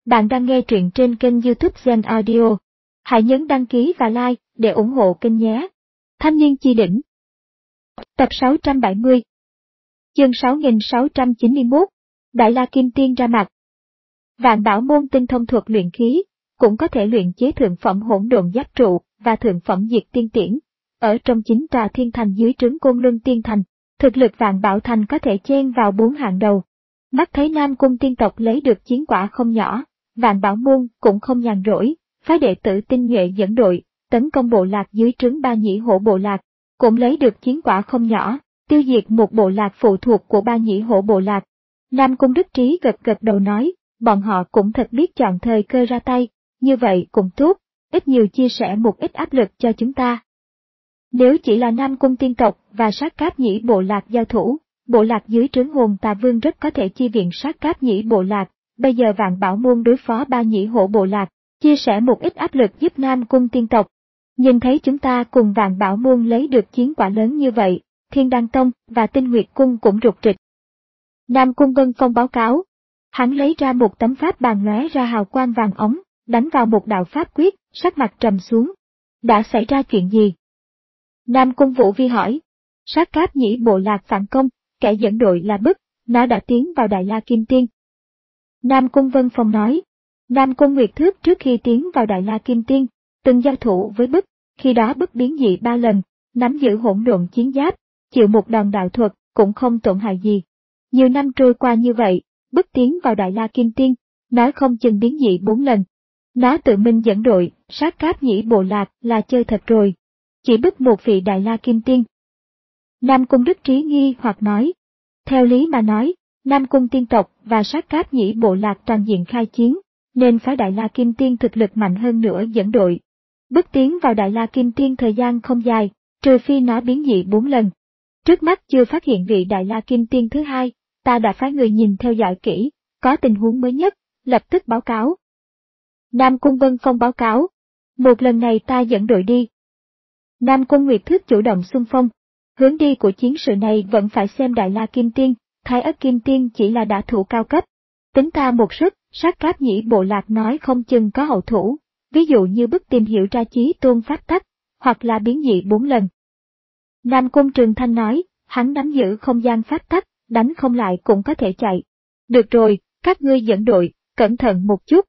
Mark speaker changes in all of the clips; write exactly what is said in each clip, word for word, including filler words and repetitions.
Speaker 1: Bạn đang nghe truyện trên kênh YouTube Zen Audio. Hãy nhấn đăng ký và like để ủng hộ kênh nhé. Thanh niên chi đỉnh. Tập sáu trăm bảy mươi. Chương sáu nghìn sáu trăm chín mươi mốt. Đại La Kim Tiên ra mặt. Vạn Bảo môn tinh thông thuật luyện khí, cũng có thể luyện chế thượng phẩm hỗn độn giáp trụ và thượng phẩm diệt tiên tiễn. Ở trong chính tòa thiên thành dưới trướng Côn Luân Tiên Thành, thực lực Vạn Bảo Thành có thể chen vào bốn hạng đầu. Mắt thấy Nam Cung tiên tộc lấy được chiến quả không nhỏ, Vạn Bảo môn cũng không nhàn rỗi, phái đệ tử tinh nhuệ dẫn đội, tấn công bộ lạc dưới trướng Ba Nhĩ Hổ bộ lạc, cũng lấy được chiến quả không nhỏ, tiêu diệt một bộ lạc phụ thuộc của Ba Nhĩ Hổ bộ lạc. Nam Cung Đức Trí gật gật đầu nói, bọn họ cũng thật biết chọn thời cơ ra tay, như vậy cũng tốt, ít nhiều chia sẻ một ít áp lực cho chúng ta. Nếu chỉ là Nam Cung tiên tộc và Sát Cáp Nhĩ bộ lạc giao thủ, bộ lạc dưới trướng Hồn Tà Vương rất có thể chi viện Sát Cáp Nhĩ bộ lạc. Bây giờ Vạn Bảo môn đối phó Ba Nhĩ Hổ bộ lạc, chia sẻ một ít áp lực giúp Nam Cung tiên tộc. Nhìn thấy chúng ta cùng Vạn Bảo môn lấy được chiến quả lớn như vậy, Thiên Đăng Tông và Tinh Nguyệt cung cũng rục rịch. Nam Cung Vân Phong báo cáo, hắn lấy ra một tấm pháp bàn lóe ra hào quang vàng ống, đánh vào một đạo pháp quyết, sắc mặt trầm xuống. Đã xảy ra chuyện gì? Nam Cung Vũ Vi hỏi. Sát Cáp Nhĩ bộ lạc phản công, kẻ dẫn đội là Bức, nó đã tiến vào Đại La Kim Tiên. Nam Cung Vân Phong nói, Nam Cung Nguyệt Thước trước khi tiến vào Đại La Kim Tiên, từng giao thủ với Bức, khi đó Bức biến dị ba lần, nắm giữ hỗn độn chiến giáp, chịu một đòn đạo thuật, cũng không tổn hại gì. Nhiều năm trôi qua như vậy, Bức tiến vào Đại La Kim Tiên, nói không chừng biến dị bốn lần. Nó tự mình dẫn đội, Sát Cáp Nhĩ bộ lạc là chơi thật rồi. Chỉ Bức một vị Đại La Kim Tiên. Nam Cung Đức Trí nghi hoặc nói, theo lý mà nói, Nam Cung tiên tộc và Sát Cáp Nhĩ bộ lạc toàn diện khai chiến, nên phái Đại La Kim Tiên thực lực mạnh hơn nữa dẫn đội. Bước tiến vào Đại La Kim Tiên thời gian không dài, trừ phi nó biến dị bốn lần. Trước mắt chưa phát hiện vị Đại La Kim Tiên thứ hai, ta đã phái người nhìn theo dõi kỹ, có tình huống mới nhất, lập tức báo cáo. Nam Cung Vân Phong báo cáo, một lần này ta dẫn đội đi. Nam Cung Nguyệt Thước chủ động xung phong, hướng đi của chiến sự này vẫn phải xem Đại La Kim Tiên. Thái Ất Kim Tiên chỉ là đả thủ cao cấp. Tính ta một sức, Sát Cáp Nhĩ bộ lạc nói không chừng có hậu thủ, ví dụ như Bức tìm hiểu ra chí tôn pháp tắc, hoặc là biến dị bốn lần. Nam Cung Trường Thanh nói, hắn nắm giữ không gian pháp tắc, đánh không lại cũng có thể chạy. Được rồi, các ngươi dẫn đội, cẩn thận một chút.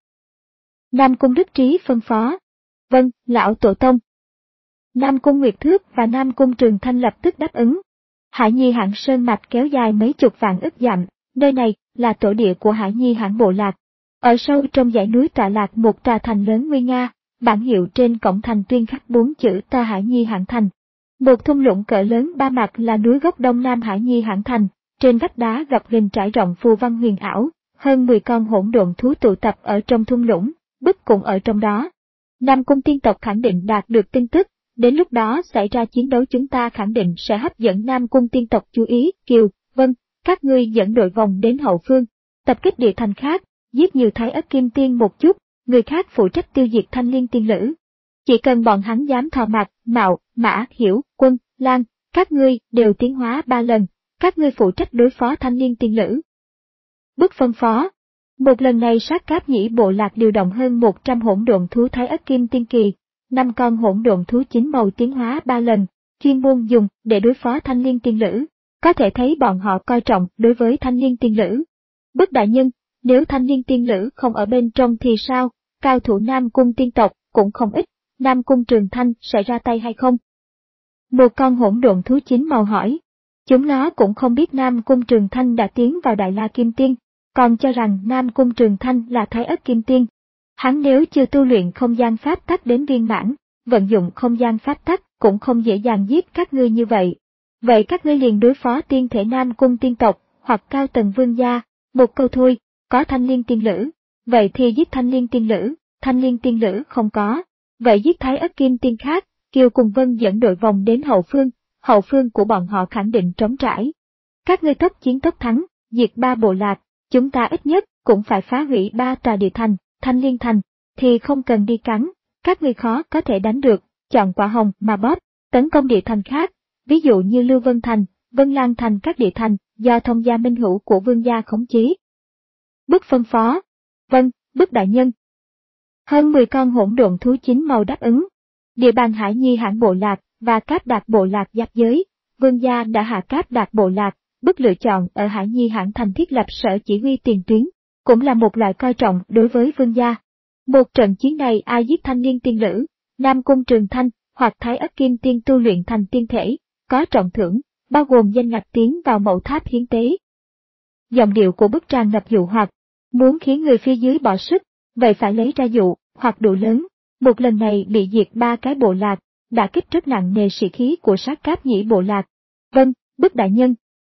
Speaker 1: Nam Cung Đức Trí phân phó. Vâng, lão tổ tông. Nam Cung Nguyệt Thước và Nam Cung Trường Thanh lập tức đáp ứng. Hải Nhi Hãn sơn mạch kéo dài mấy chục vạn ức dặm, nơi này là tổ địa của Hải Nhi Hãn bộ lạc. Ở sâu trong dãy núi tọa lạc một tòa thành lớn nguy nga, bản hiệu trên cổng thành tuyên khắc bốn chữ ta Hải Nhi Hãn thành. Một thung lũng cỡ lớn ba mặt là núi gốc đông nam Hải Nhi Hãn thành, trên vách đá gập ghềnh trải rộng phù văn huyền ảo, hơn mười con hỗn độn thú tụ tập ở trong thung lũng, Bức cũng ở trong đó. Nam Cung tiên tộc khẳng định đạt được tin tức. Đến lúc đó xảy ra chiến đấu chúng ta khẳng định sẽ hấp dẫn Nam Cung tiên tộc chú ý. Kiều, vâng, các ngươi dẫn đội vòng đến hậu phương, tập kích địa thành khác, giết nhiều Thái Ất Kim Tiên một chút, người khác phụ trách tiêu diệt Thanh Liên tiên lữ. Chỉ cần bọn hắn dám thò mặt, Mạo, Mã, Hiểu, Quân, Lan, các ngươi đều tiến hóa ba lần, các ngươi phụ trách đối phó Thanh Liên tiên lữ. Bức phân phó. Một lần này Sát Cáp Nhĩ bộ lạc điều động hơn một trăm hỗn độn thú Thái Ất Kim Tiên kỳ. Năm con hỗn độn thú chín màu tiến hóa ba lần, chuyên môn dùng để đối phó Thanh Liên tiên lữ, có thể thấy bọn họ coi trọng đối với Thanh Liên tiên lữ. Bức đại nhân, nếu Thanh Liên tiên lữ không ở bên trong thì sao, cao thủ Nam Cung tiên tộc cũng không ít, Nam Cung Trường Thanh sẽ ra tay hay không? Một con hỗn độn thú chín màu hỏi, chúng nó cũng không biết Nam Cung Trường Thanh đã tiến vào Đại La Kim Tiên, còn cho rằng Nam Cung Trường Thanh là Thái Ất Kim Tiên. Hắn nếu chưa tu luyện không gian pháp tắc đến viên mãn, vận dụng không gian pháp tắc cũng không dễ dàng giết các ngươi như vậy. Vậy các ngươi liền đối phó tiên thể Nam Cung tiên tộc, hoặc cao tầng vương gia, một câu thôi, có Thanh Liên tiên lữ, vậy thì giết Thanh Liên tiên lữ, Thanh Liên tiên lữ không có, vậy giết Thái Ất Kim Tiên khác. Kiều cùng Vân dẫn đội vòng đến hậu phương, hậu phương của bọn họ khẳng định trống trải. Các ngươi tốc chiến tốc thắng, diệt ba bộ lạc, chúng ta ít nhất cũng phải phá hủy ba tòa địa thành. Thanh Liên thành, thì không cần đi cắn, các ngươi khó có thể đánh được, chọn quả hồng mà bóp, tấn công địa thành khác, ví dụ như Lưu Vân thành, Vân Lan thành các địa thành, do thông gia minh hữu của vương gia khống chế. Bức phân phó. Vâng, Bức đại nhân. Hơn mười con hỗn độn thú chín màu đáp ứng. Địa bàn Hải Nhi hãng bộ lạc và Cáp Đạt bộ lạc giáp giới, vương gia đã hạ Cáp Đạt bộ lạc, bức lựa chọn ở Hải Nhi hãng thành thiết lập sở chỉ huy tiền tuyến, cũng là một loại coi trọng đối với vương gia. Một trận chiến này ai giết thanh niên tiên lữ, Nam Cung Trường Thanh hoặc Thái Ất Kim Tiên tu luyện thành tiên thể, có trọng thưởng, bao gồm danh ngạch tiến vào mậu tháp hiến tế. Giọng điệu của bức tràn ngập dụ hoặc, muốn khiến người phía dưới bỏ sức, vậy phải lấy ra dụ hoặc đủ lớn. Một lần này bị diệt ba cái bộ lạc, đã kích rất nặng nề sĩ khí của sát cáp nhĩ bộ lạc. Vâng, bức đại nhân.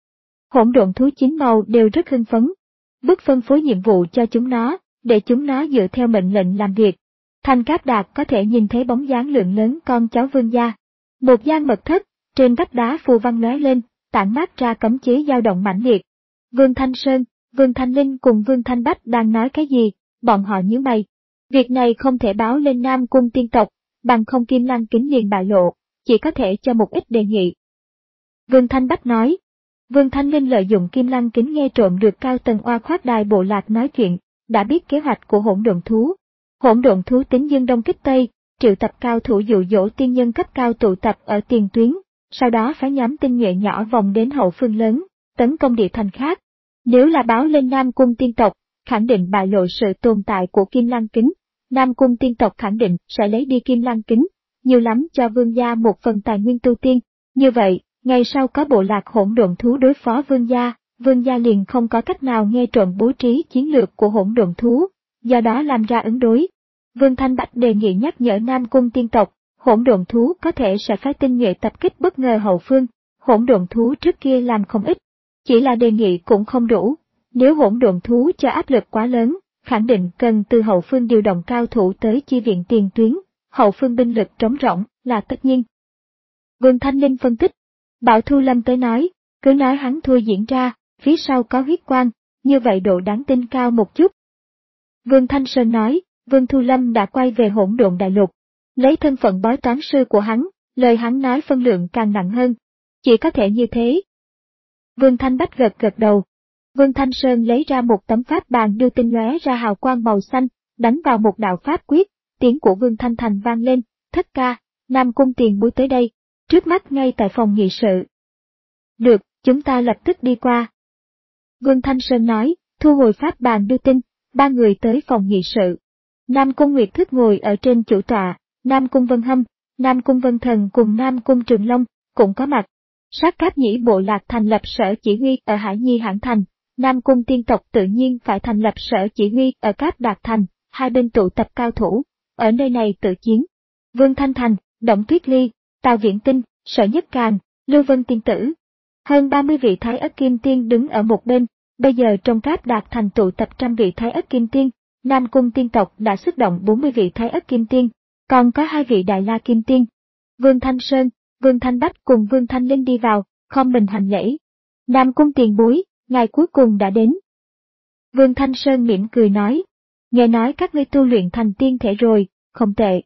Speaker 1: Hỗn độn thú chín màu đều rất hưng phấn. Bức phân phối nhiệm vụ cho chúng nó, để chúng nó dựa theo mệnh lệnh làm việc. Thành Cáp Đạt có thể nhìn thấy bóng dáng lượng lớn con cháu vương gia. Một gian mật thất, trên vách đá phù văn lóe lên, tản mát ra cấm chế dao động mãnh liệt. Vương Thanh Sơn, Vương Thanh Linh cùng Vương Thanh Bách đang nói cái gì, bọn họ nhíu mày. Việc này không thể báo lên Nam Cung tiên tộc, bằng không Kim Lăng Kính liền bại lộ, chỉ có thể cho một ít đề nghị. Vương Thanh Bách nói. Vương Thanh Linh lợi dụng Kim Lăng Kính nghe trộm được cao tầng oa khoát đài bộ lạc nói chuyện, đã biết kế hoạch của hỗn độn thú. Hỗn độn thú tính dương đông kích tây, triệu tập cao thủ dụ dỗ tiên nhân cấp cao tụ tập ở tiền tuyến, sau đó phái nhóm tinh nhuệ nhỏ vòng đến hậu phương lớn, tấn công địa thành khác. Nếu là báo lên Nam Cung tiên tộc, khẳng định bại lộ sự tồn tại của Kim Lăng Kính, Nam Cung tiên tộc khẳng định sẽ lấy đi Kim Lăng Kính, nhiều lắm cho vương gia một phần tài nguyên tu tiên. Như vậy, ngày sau có bộ lạc hỗn độn thú đối phó vương gia, vương gia liền không có cách nào nghe trộm bố trí chiến lược của hỗn độn thú, do đó làm ra ứng đối. Vương Thanh Bách đề nghị nhắc nhở Nam Cung tiên tộc, hỗn độn thú có thể sẽ phái tinh nhuệ tập kích bất ngờ hậu phương, hỗn độn thú trước kia làm không ít, chỉ là đề nghị cũng không đủ, nếu hỗn độn thú cho áp lực quá lớn, khẳng định cần từ hậu phương điều động cao thủ tới chi viện tiền tuyến, hậu phương binh lực trống rỗng là tất nhiên. Vương Thanh Linh phân tích, Bảo Thu Lâm tới nói, cứ nói hắn thua diễn ra, phía sau có huyết quang, như vậy độ đáng tin cao một chút. Vương Thanh Sơn nói, Vương Thu Lâm đã quay về hỗn độn đại lục, lấy thân phận bói toán sư của hắn, lời hắn nói phân lượng càng nặng hơn, chỉ có thể như thế. Vương Thanh Bách gật gật đầu. Vương Thanh Sơn lấy ra một tấm pháp bàn đưa tinh lóe ra hào quang màu xanh, đánh vào một đạo pháp quyết, tiếng của Vương Thanh Thành vang lên, thất ca, Nam Cung tiền bối tới đây, trước mắt ngay tại phòng nghị sự. Được, chúng ta lập tức đi qua. Vương Thanh Sơn nói, thu hồi pháp bàn đưa tin, ba người tới phòng nghị sự. Nam Cung Nguyệt Thức ngồi ở trên chủ tọa, Nam Cung Vân Hâm, Nam Cung Vân Thần cùng Nam Cung Trường Long cũng có mặt. Sát Cáp nhĩ bộ lạc thành lập sở chỉ huy ở Hải Nhi hãng thành, Nam Cung tiên tộc tự nhiên phải thành lập sở chỉ huy ở Cáp Đạt thành, hai bên tụ tập cao thủ, ở nơi này tự chiến. Vương Thanh Thành, Động Tuyết Ly, Tào Viễn Tinh, Sở Nhất Càn, Lưu Vân Tiên Tử. Hơn ba mươi vị Thái Ất Kim Tiên đứng ở một bên, bây giờ trong Cáp Đạt thành tụ tập trăm vị Thái Ất Kim Tiên, Nam Cung tiên tộc đã xuất động bốn mươi vị Thái Ất Kim Tiên, còn có hai vị Đại La Kim Tiên. Vương Thanh Sơn, Vương Thanh Bách cùng Vương Thanh Linh đi vào, khom mình hành lễ. Nam Cung tiền bối, ngài cuối cùng đã đến. Vương Thanh Sơn mỉm cười nói, nghe nói các ngươi tu luyện thành tiên thể rồi, không tệ.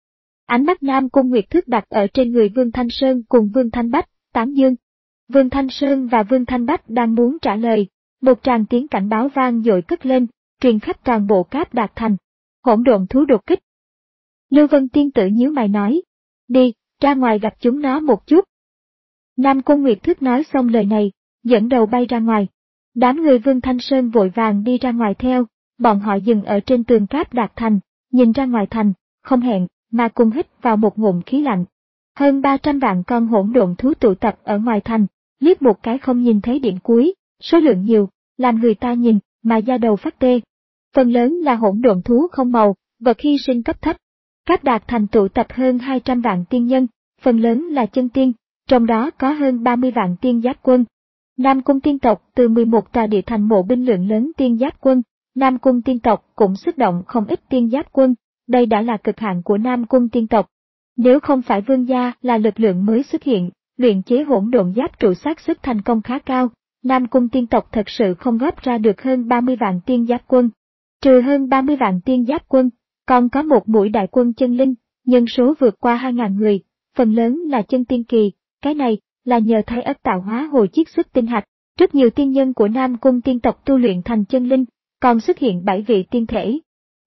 Speaker 1: Ánh mắt Nam Cung Nguyệt Thức đặt ở trên người Vương Thanh Sơn cùng Vương Thanh Bách, tán dương. Vương Thanh Sơn và Vương Thanh Bách đang muốn trả lời, một tràng tiếng cảnh báo vang dội cất lên, truyền khắp toàn bộ Cáp Đạt thành. Hỗn độn thú đột kích. Lưu Vân Tiên Tử nhíu mày nói, đi, ra ngoài gặp chúng nó một chút. Nam Cung Nguyệt Thức nói xong lời này, dẫn đầu bay ra ngoài. Đám người Vương Thanh Sơn vội vàng đi ra ngoài theo, bọn họ dừng ở trên tường Cáp Đạt thành, nhìn ra ngoài thành, không hẹn, mà cùng hít vào một ngụm khí lạnh. Hơn ba trăm vạn con hỗn độn thú tụ tập ở ngoài thành, liếc một cái không nhìn thấy điểm cuối, số lượng nhiều, làm người ta nhìn, mà da đầu phát tê. Phần lớn là hỗn độn thú không màu, vật hy sinh cấp thấp. Cáp Đạt thành tụ tập hơn hai trăm vạn tiên nhân, phần lớn là chân tiên, trong đó có hơn ba mươi vạn tiên giáp quân. Nam Cung tiên tộc từ mười một tòa địa thành mộ binh lượng lớn tiên giáp quân, Nam Cung tiên tộc cũng xuất động không ít tiên giáp quân, đây đã là cực hạn của Nam Cung tiên tộc. Nếu không phải vương gia là lực lượng mới xuất hiện, luyện chế hỗn độn giáp trụ xác suất thành công khá cao, Nam Cung tiên tộc thật sự không góp ra được hơn ba mươi vạn tiên giáp quân. Trừ hơn ba mươi vạn tiên giáp quân, còn có một mũi đại quân chân linh, nhân số vượt qua hai nghìn người, phần lớn là chân tiên kỳ, cái này là nhờ Thái Ất tạo hóa hồi chiết xuất tinh hạch, rất nhiều tiên nhân của Nam Cung tiên tộc tu luyện thành chân linh, còn xuất hiện bảy vị tiên thể,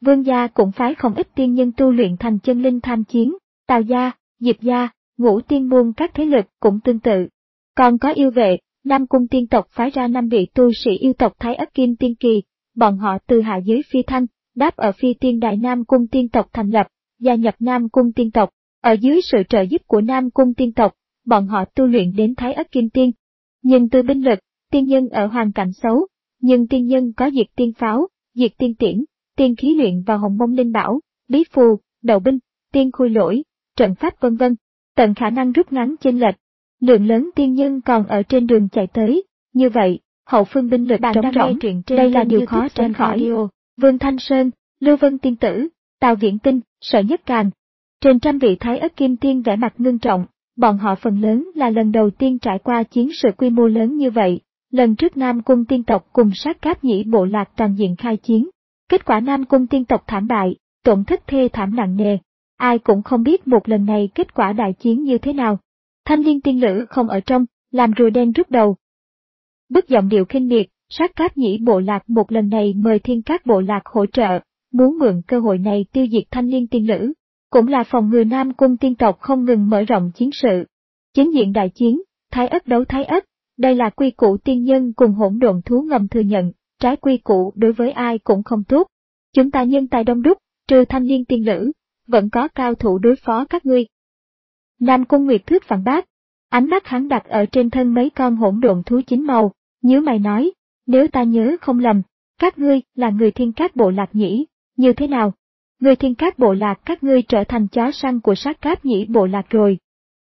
Speaker 1: Vương gia cũng phái không ít tiên nhân tu luyện thành chân linh tham chiến, Tào gia, Diệp gia, Ngũ Tiên môn các thế lực cũng tương tự. Còn có yêu vệ, Nam Cung tiên tộc phái ra năm vị tu sĩ yêu tộc Thái Ất Kim Tiên Kỳ, bọn họ từ hạ giới phi thăng, đáp ở phi tiên đại Nam Cung tiên tộc thành lập, gia nhập Nam Cung tiên tộc, ở dưới sự trợ giúp của Nam Cung tiên tộc, bọn họ tu luyện đến Thái Ất Kim Tiên. Nhưng từ binh lực, tiên nhân ở hoàn cảnh xấu, nhưng tiên nhân có diệt tiên pháo, diệt tiên tiễn, tiên khí luyện và hồng mông linh bảo, bí phù, đậu binh, tiên khôi lỗi, trận pháp vân vân, tận khả năng rút ngắn chênh lệch. Lượng lớn tiên nhân còn ở trên đường chạy tới, như vậy, hậu phương binh lực trống rỗng, đây là điều khó tránh khỏi. Vương Thanh Sơn, Lưu Vân Tiên Tử, Tào Viễn Tinh, Sở Nhất Càn. Trên trăm vị Thái Ất Kim Tiên vẻ mặt ngưng trọng, bọn họ phần lớn là lần đầu tiên trải qua chiến sự quy mô lớn như vậy. Lần trước Nam Cung tiên tộc cùng Sát Cáp Nhĩ bộ lạc toàn diện khai chiến. Kết quả Nam Cung tiên tộc thảm bại, tổn thất thê thảm nặng nề. Ai cũng không biết một lần này kết quả đại chiến như thế nào. Thanh Liên tiên lữ không ở trong, làm rùa đen rút đầu. Bức giọng điệu khinh miệt, Sát Cáp Nhĩ bộ lạc một lần này mời Thiên Các bộ lạc hỗ trợ, muốn mượn cơ hội này tiêu diệt Thanh Liên tiên lữ, cũng là phòng ngừa Nam Cung tiên tộc không ngừng mở rộng chiến sự. Chính diện đại chiến, Thái Ất đấu Thái Ất, đây là quy củ tiên nhân cùng hỗn độn thú ngầm thừa nhận, trái quy củ đối với ai cũng không tốt. Chúng ta nhân tài đông đúc, trừ Thanh Liên tiên lữ, vẫn có cao thủ đối phó các ngươi. Nam Cung Nguyệt Thước phản bác, ánh mắt hắn đặt ở trên thân mấy con hỗn độn thú chín màu, nhíu mày nói, nếu ta nhớ không lầm, các ngươi là người Thiên Các bộ lạc nhỉ, như thế nào? Người Thiên Các bộ lạc các ngươi trở thành chó săn của Sát Cáp Nhĩ bộ lạc rồi.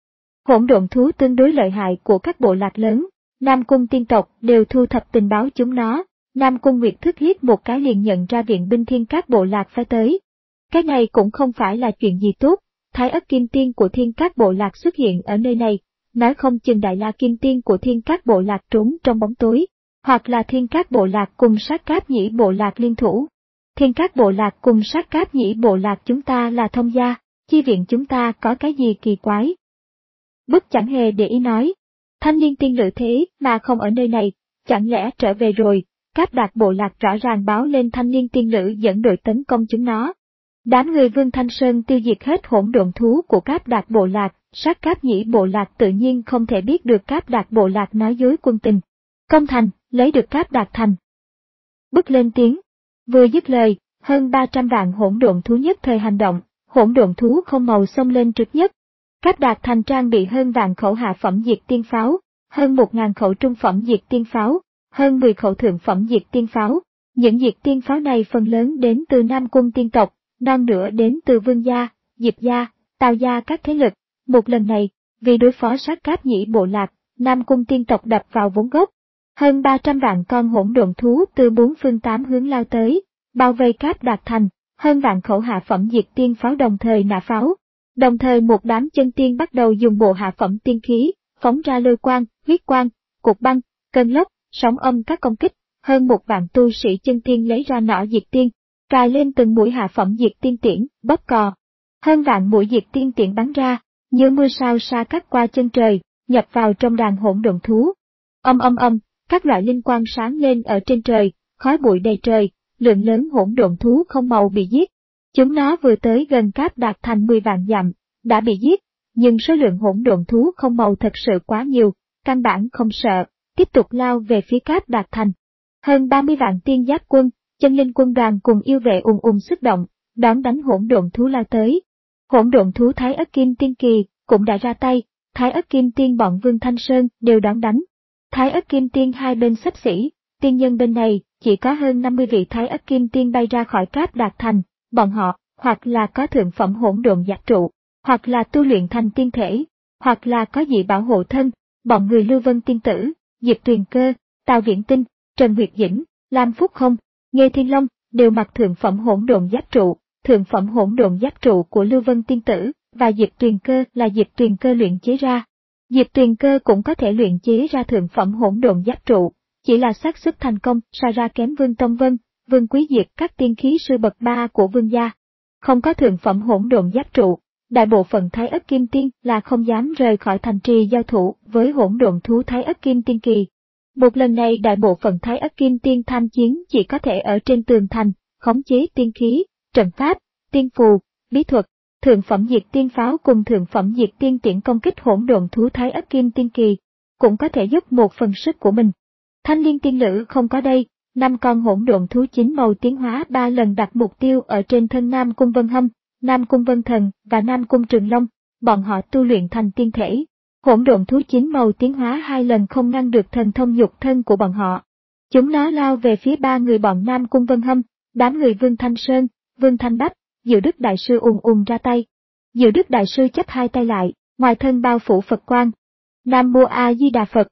Speaker 1: Hỗn độn thú tương đối lợi hại của các bộ lạc lớn, Nam Cung tiên tộc đều thu thập tình báo chúng nó, Nam Cung Nguyệt Thức hít một cái liền nhận ra viện binh Thiên Các bộ lạc phải tới. Cái này cũng không phải là chuyện gì tốt, Thái Ất Kim Tiên của Thiên Các bộ lạc xuất hiện ở nơi này, nói không chừng Đại La Kim Tiên của Thiên Các bộ lạc trốn trong bóng tối, hoặc là Thiên Các bộ lạc cùng Sát Cáp Nhĩ bộ lạc liên thủ. Thiên Các bộ lạc cùng Sát Cáp Nhĩ bộ lạc chúng ta là thông gia, chi viện chúng ta có cái gì kỳ quái? Bức chẳng hề để ý nói, Thanh Liên tiên lữ thế mà không ở nơi này, chẳng lẽ trở về rồi? Cáp Đạt bộ lạc rõ ràng báo lên Thanh Liên tiên lữ dẫn đội tấn công chúng nó. Đám người Vương Thanh Sơn tiêu diệt hết hỗn độn thú của Cáp Đạt bộ lạc, Sát Cáp Nhĩ bộ lạc tự nhiên không thể biết được Cáp Đạt bộ lạc nói dối quân tình. Công thành, lấy được Cáp Đạt thành. Bức lên tiếng, vừa dứt lời, hơn ba trăm vạn hỗn độn thú nhất thời hành động, hỗn độn thú không màu xông lên trước nhất. Cáp Đạt thành trang bị hơn vạn khẩu hạ phẩm diệt tiên pháo, hơn một ngàn khẩu trung phẩm diệt tiên pháo, hơn mười khẩu thượng phẩm diệt tiên pháo. Những diệt tiên pháo này phần lớn đến từ Nam Cung tiên tộc, non nửa đến từ Vương gia, Diệp gia, Tào gia các thế lực. Một lần này, vì đối phó Sát Cáp Nhĩ bộ lạc, Nam Cung tiên tộc đập vào vốn gốc. Hơn ba trăm vạn con hỗn độn thú từ bốn phương tám hướng lao tới, bao vây Cáp Đạt thành, hơn vạn khẩu hạ phẩm diệt tiên pháo đồng thời nã pháo. Đồng thời một đám chân tiên bắt đầu dùng bộ hạ phẩm tiên khí, phóng ra lôi quang, huyết quang, cột băng, cơn lốc, sóng âm các công kích. Hơn một vạn tu sĩ chân tiên lấy ra nỏ diệt tiên, cài lên từng mũi hạ phẩm diệt tiên tiễn, bóp cò. Hơn vạn mũi diệt tiên tiễn bắn ra, như mưa sao sa cắt qua chân trời, nhập vào trong đàn hỗn độn thú. Âm âm âm, các loại linh quang sáng lên ở trên trời, khói bụi đầy trời, lượng lớn hỗn độn thú không màu bị giết. Chúng nó vừa tới gần Cáp Đạt thành mười vạn dặm, đã bị giết, nhưng số lượng hỗn độn thú không màu thật sự quá nhiều, căn bản không sợ, tiếp tục lao về phía Cáp Đạt thành. Hơn ba mươi vạn tiên giáp quân, chân linh quân đoàn cùng yêu vệ ùn ùn xuất động, đón đánh hỗn độn thú lao tới. Hỗn độn thú Thái Ất Kim Tiên Kỳ cũng đã ra tay, Thái Ất Kim Tiên bọn Vương Thanh Sơn đều đón đánh. Thái Ất Kim Tiên hai bên xấp xỉ, tiên nhân bên này chỉ có hơn năm mươi vị Thái Ất Kim Tiên bay ra khỏi Cáp Đạt thành, bọn họ hoặc là có thượng phẩm hỗn độn giáp trụ, hoặc là tu luyện thành tiên thể, hoặc là có dị bảo hộ thân. Bọn người Lưu Vân Tiên Tử, Diệp Tuyền Cơ, Tào Viễn Tinh, Trần Nguyệt Dĩnh, Lam Phúc Không, Nghê Thiên Long đều mặc thượng phẩm hỗn độn giáp trụ. Thượng phẩm hỗn độn giáp trụ của Lưu Vân Tiên Tử và Diệp Tuyền Cơ là Diệp Tuyền Cơ luyện chế ra. Diệp Tuyền Cơ cũng có thể luyện chế ra thượng phẩm hỗn độn giáp trụ, chỉ là xác suất thành công so ra kém Vương Tông Vân, Vương Quý Diệt các tiên khí sư bậc ba của Vương gia. Không có thượng phẩm hỗn độn giáp trụ, đại bộ phận Thái Ất Kim Tiên là không dám rời khỏi thành trì giao thủ với hỗn độn thú Thái Ất Kim Tiên Kỳ. Một lần này đại bộ phận Thái Ất Kim Tiên tham chiến chỉ có thể ở trên tường thành, khống chế tiên khí, trận pháp, tiên phù, bí thuật, thượng phẩm diệt tiên pháo cùng thượng phẩm diệt tiên tiễn công kích hỗn độn thú Thái Ất Kim Tiên Kỳ, cũng có thể giúp một phần sức của mình. Thanh Liên tiên nữ không có đây, năm con hỗn độn thú chín màu tiến hóa ba lần đặt mục tiêu ở trên thân Nam Cung Vân Hâm, Nam Cung Vân Thần và Nam Cung Trường Long, bọn họ tu luyện thành tiên thể. Hỗn độn thú chín màu tiến hóa hai lần không ngăn được thần thông nhục thân của bọn họ. Chúng nó lao về phía ba người bọn Nam Cung Vân Hâm, đám người Vương Thanh Sơn, Vương Thanh Bách, Diệu Đức Đại Sư ùn ùn ra tay. Diệu Đức Đại Sư chắp hai tay lại, ngoài thân bao phủ Phật quang. Nam Mô A Di Đà Phật.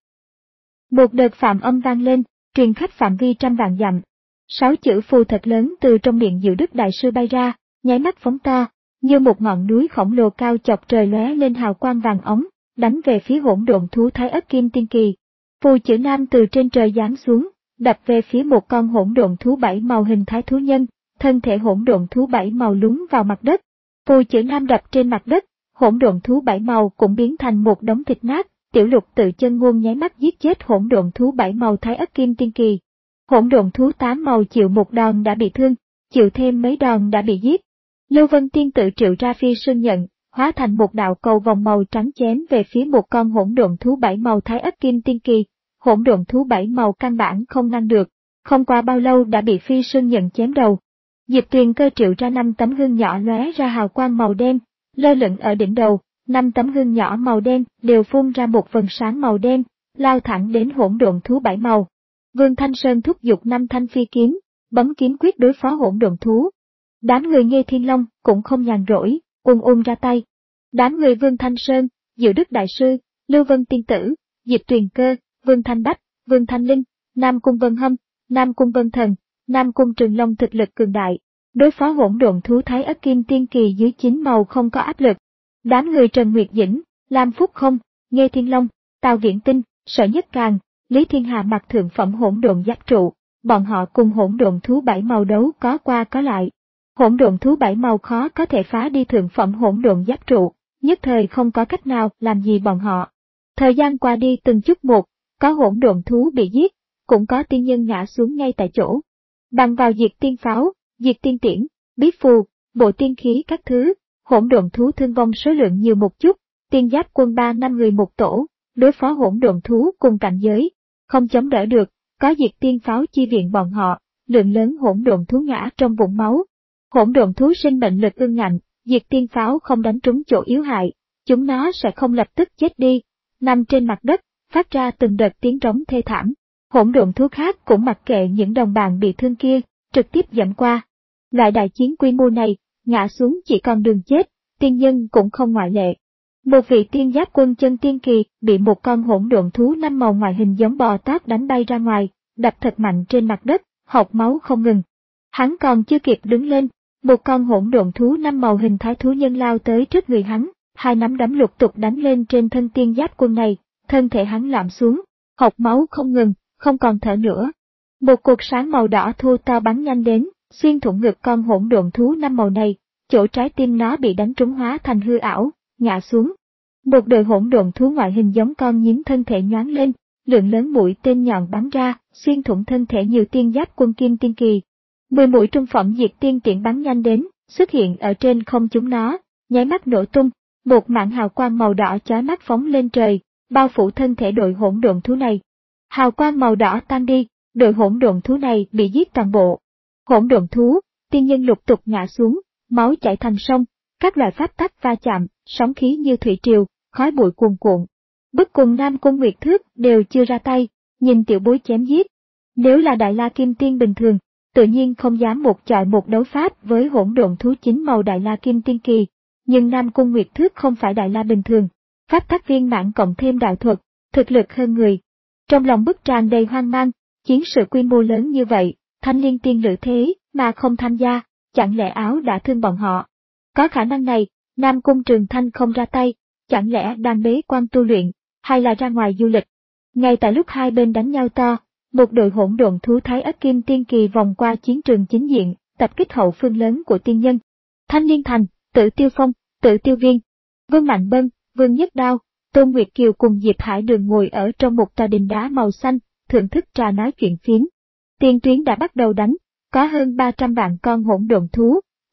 Speaker 1: Một đợt phạm âm vang lên, truyền khắp phạm vi trăm vạn dặm. Sáu chữ phù thật lớn từ trong miệng Diệu Đức Đại Sư bay ra, nháy mắt phóng to, như một ngọn núi khổng lồ cao chọc trời lóe lên hào quang vàng ống, đánh về phía hỗn độn thú Thái Ất Kim Tiên Kỳ. Phù chữ Nam từ trên trời giáng xuống, đập về phía một con hỗn độn thú bảy màu hình thái thú nhân, thân thể hỗn độn thú bảy màu lún vào mặt đất. Phù chữ Nam đập trên mặt đất, hỗn độn thú bảy màu cũng biến thành một đống thịt nát. Tiểu Lục tự chân ngôn nháy mắt giết chết hỗn độn thú bảy màu Thái Ất Kim Tiên Kỳ. Hỗn độn thú tám màu chịu một đòn đã bị thương, chịu thêm mấy đòn đã bị giết. Lưu Vân Tiên tự triệu ra phi sương nhận, hóa thành một đạo cầu vòng màu trắng chém về phía một con hỗn độn thú bảy màu Thái Ất Kim Tiên Kỳ. Hỗn độn thú bảy màu căn bản không ngăn được, không qua bao lâu đã bị phi sương nhận chém đầu. Diệp Tuyền cơ triệu ra năm tấm hương nhỏ lóe ra hào quang màu đen, lơ lửng ở đỉnh đầu. Năm tấm hương nhỏ màu đen đều phun ra một vầng sáng màu đen, lao thẳng đến hỗn độn thú bảy màu. Vương Thanh Sơn thúc giục năm thanh phi kiếm, bấm kiếm quyết đối phó hỗn độn thú. Đám người Nghê Thiên Long cũng không nhàn rỗi, ùn ùn ra tay. Đám người Vương Thanh Sơn, Diệu Đức Đại Sư, Lưu Vân Tiên Tử, Diệp Tuyền Cơ, Vương Thanh Bách, Vương Thanh Linh, Nam Cung Vân Hâm, Nam Cung Vân Thần, Nam Cung Trường Long thực lực cường đại, đối phó hỗn độn thú Thái Ất Kim Tiên Kỳ dưới chín màu không có áp lực. Đám người Trần Nguyệt Dĩnh, Lam Phúc Không, Nghê Thiên Long, Tào Viễn Tinh, Sở Nhất Càng, Lý Thiên Hà mặc thượng phẩm hỗn độn giáp trụ, bọn họ cùng hỗn độn thú bảy màu đấu có qua có lại. Hỗn độn thú bảy màu khó có thể phá đi thượng phẩm hỗn độn giáp trụ, nhất thời không có cách nào làm gì bọn họ. Thời gian qua đi từng chút một, có hỗn độn thú bị giết, cũng có tiên nhân ngã xuống ngay tại chỗ. Bằng vào diệt tiên pháo, diệt tiên tiễn, bí phù, bộ tiên khí các thứ, hỗn độn thú thương vong số lượng nhiều một chút, tiên giáp quân ba năm người một tổ, đối phó hỗn độn thú cùng cảnh giới, không chống đỡ được, có diệt tiên pháo chi viện bọn họ, lượng lớn hỗn độn thú ngã trong vũng máu. Hỗn độn thú sinh mệnh lực ương ngạnh, diệt tiên pháo không đánh trúng chỗ yếu hại, chúng nó sẽ không lập tức chết đi, nằm trên mặt đất, phát ra từng đợt tiếng trống thê thảm. Hỗn độn thú khác cũng mặc kệ những đồng bạn bị thương kia, trực tiếp dẫm qua. Loại đại chiến quy mô này, ngã xuống chỉ còn đường chết, tiên nhân cũng không ngoại lệ. Một vị tiên giáp quân chân tiên kỳ bị một con hỗn độn thú năm màu ngoại hình giống bò tót đánh bay ra ngoài, đập thật mạnh trên mặt đất, hộc máu không ngừng. Hắn còn chưa kịp đứng lên, một con hỗn độn thú năm màu hình thái thú nhân lao tới trước người hắn, hai nắm đấm lục tục đánh lên trên thân tiên giáp quân này, thân thể hắn lạm xuống, hộc máu không ngừng, không còn thở nữa. Một cột sáng màu đỏ thô to bắn nhanh đến, xuyên thủng ngực con hỗn độn thú năm màu này, chỗ trái tim nó bị đánh trúng hóa thành hư ảo, ngã xuống. Một đội hỗn độn thú ngoại hình giống con nhím thân thể nhoáng lên, lượng lớn mũi tên nhọn bắn ra, xuyên thủng thân thể nhiều tiên giáp quân kim tiên kỳ. Mười mũi trung phẩm diệt tiên tiễn bắn nhanh đến, xuất hiện ở trên không chúng nó, nháy mắt nổ tung, một mảng hào quang màu đỏ chói mắt phóng lên trời, bao phủ thân thể đội hỗn độn thú này. Hào quang màu đỏ tan đi, đội hỗn độn thú này bị giết toàn bộ. Hỗn độn thú, tiên nhân lục tục ngã xuống, máu chảy thành sông, các loại pháp tắc va chạm, sóng khí như thủy triều, khói bụi cuồn cuộn. Bất cùng Nam Cung Nguyệt Thước đều chưa ra tay, nhìn tiểu bối chém giết. Nếu là Đại La Kim Tiên bình thường, tự nhiên không dám một chọi một đấu pháp với hỗn độn thú chín màu Đại La Kim Tiên kỳ. Nhưng Nam Cung Nguyệt Thước không phải Đại La bình thường, pháp tắc viên mãn cộng thêm đạo thuật, thực lực hơn người. Trong lòng bức tràn đầy hoang mang, chiến sự quy mô lớn như vậy, Thanh Liên tiên lữ thế mà không tham gia, chẳng lẽ áo đã thương bọn họ? Có khả năng này, Nam Cung Trường Thanh không ra tay, chẳng lẽ đang bế quan tu luyện, hay là ra ngoài du lịch? Ngay tại lúc hai bên đánh nhau to, một đội hỗn độn thú Thái Ất Kim Tiên kỳ vòng qua chiến trường chính diện, tập kích hậu phương lớn của tiên nhân. Thanh Liên Thành, Tử Tiêu Phong, Tử Tiêu Viên, Vương Mạnh Bân, Vương Nhất Đao, Tôn Nguyệt Kiều cùng Diệp Hải Đường ngồi ở trong một tòa đình đá màu xanh, thưởng thức trà nói chuyện phiếm. Tiền tuyến đã bắt đầu đánh, có hơn ba trăm vạn con hỗn độn thú,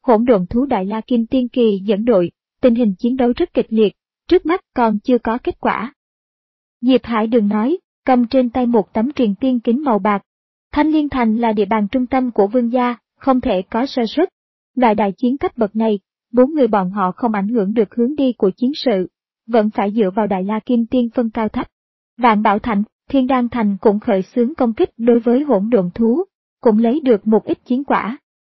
Speaker 1: hỗn độn thú Đại La Kim Tiên Kỳ dẫn đội, tình hình chiến đấu rất kịch liệt, trước mắt còn chưa có kết quả. Diệp Hải Đường nói, cầm trên tay một tấm truyền tiên kính màu bạc. Thanh Liên Thành là địa bàn trung tâm của Vương gia, không thể có sơ suất. Loại đại chiến cấp bậc này, bốn người bọn họ không ảnh hưởng được hướng đi của chiến sự, vẫn phải dựa vào Đại La Kim Tiên phân cao thấp. Vạn Bảo Thành, Thiên Đan Thành cũng khởi xướng công kích đối với hỗn độn thú, cũng lấy được một ít chiến quả.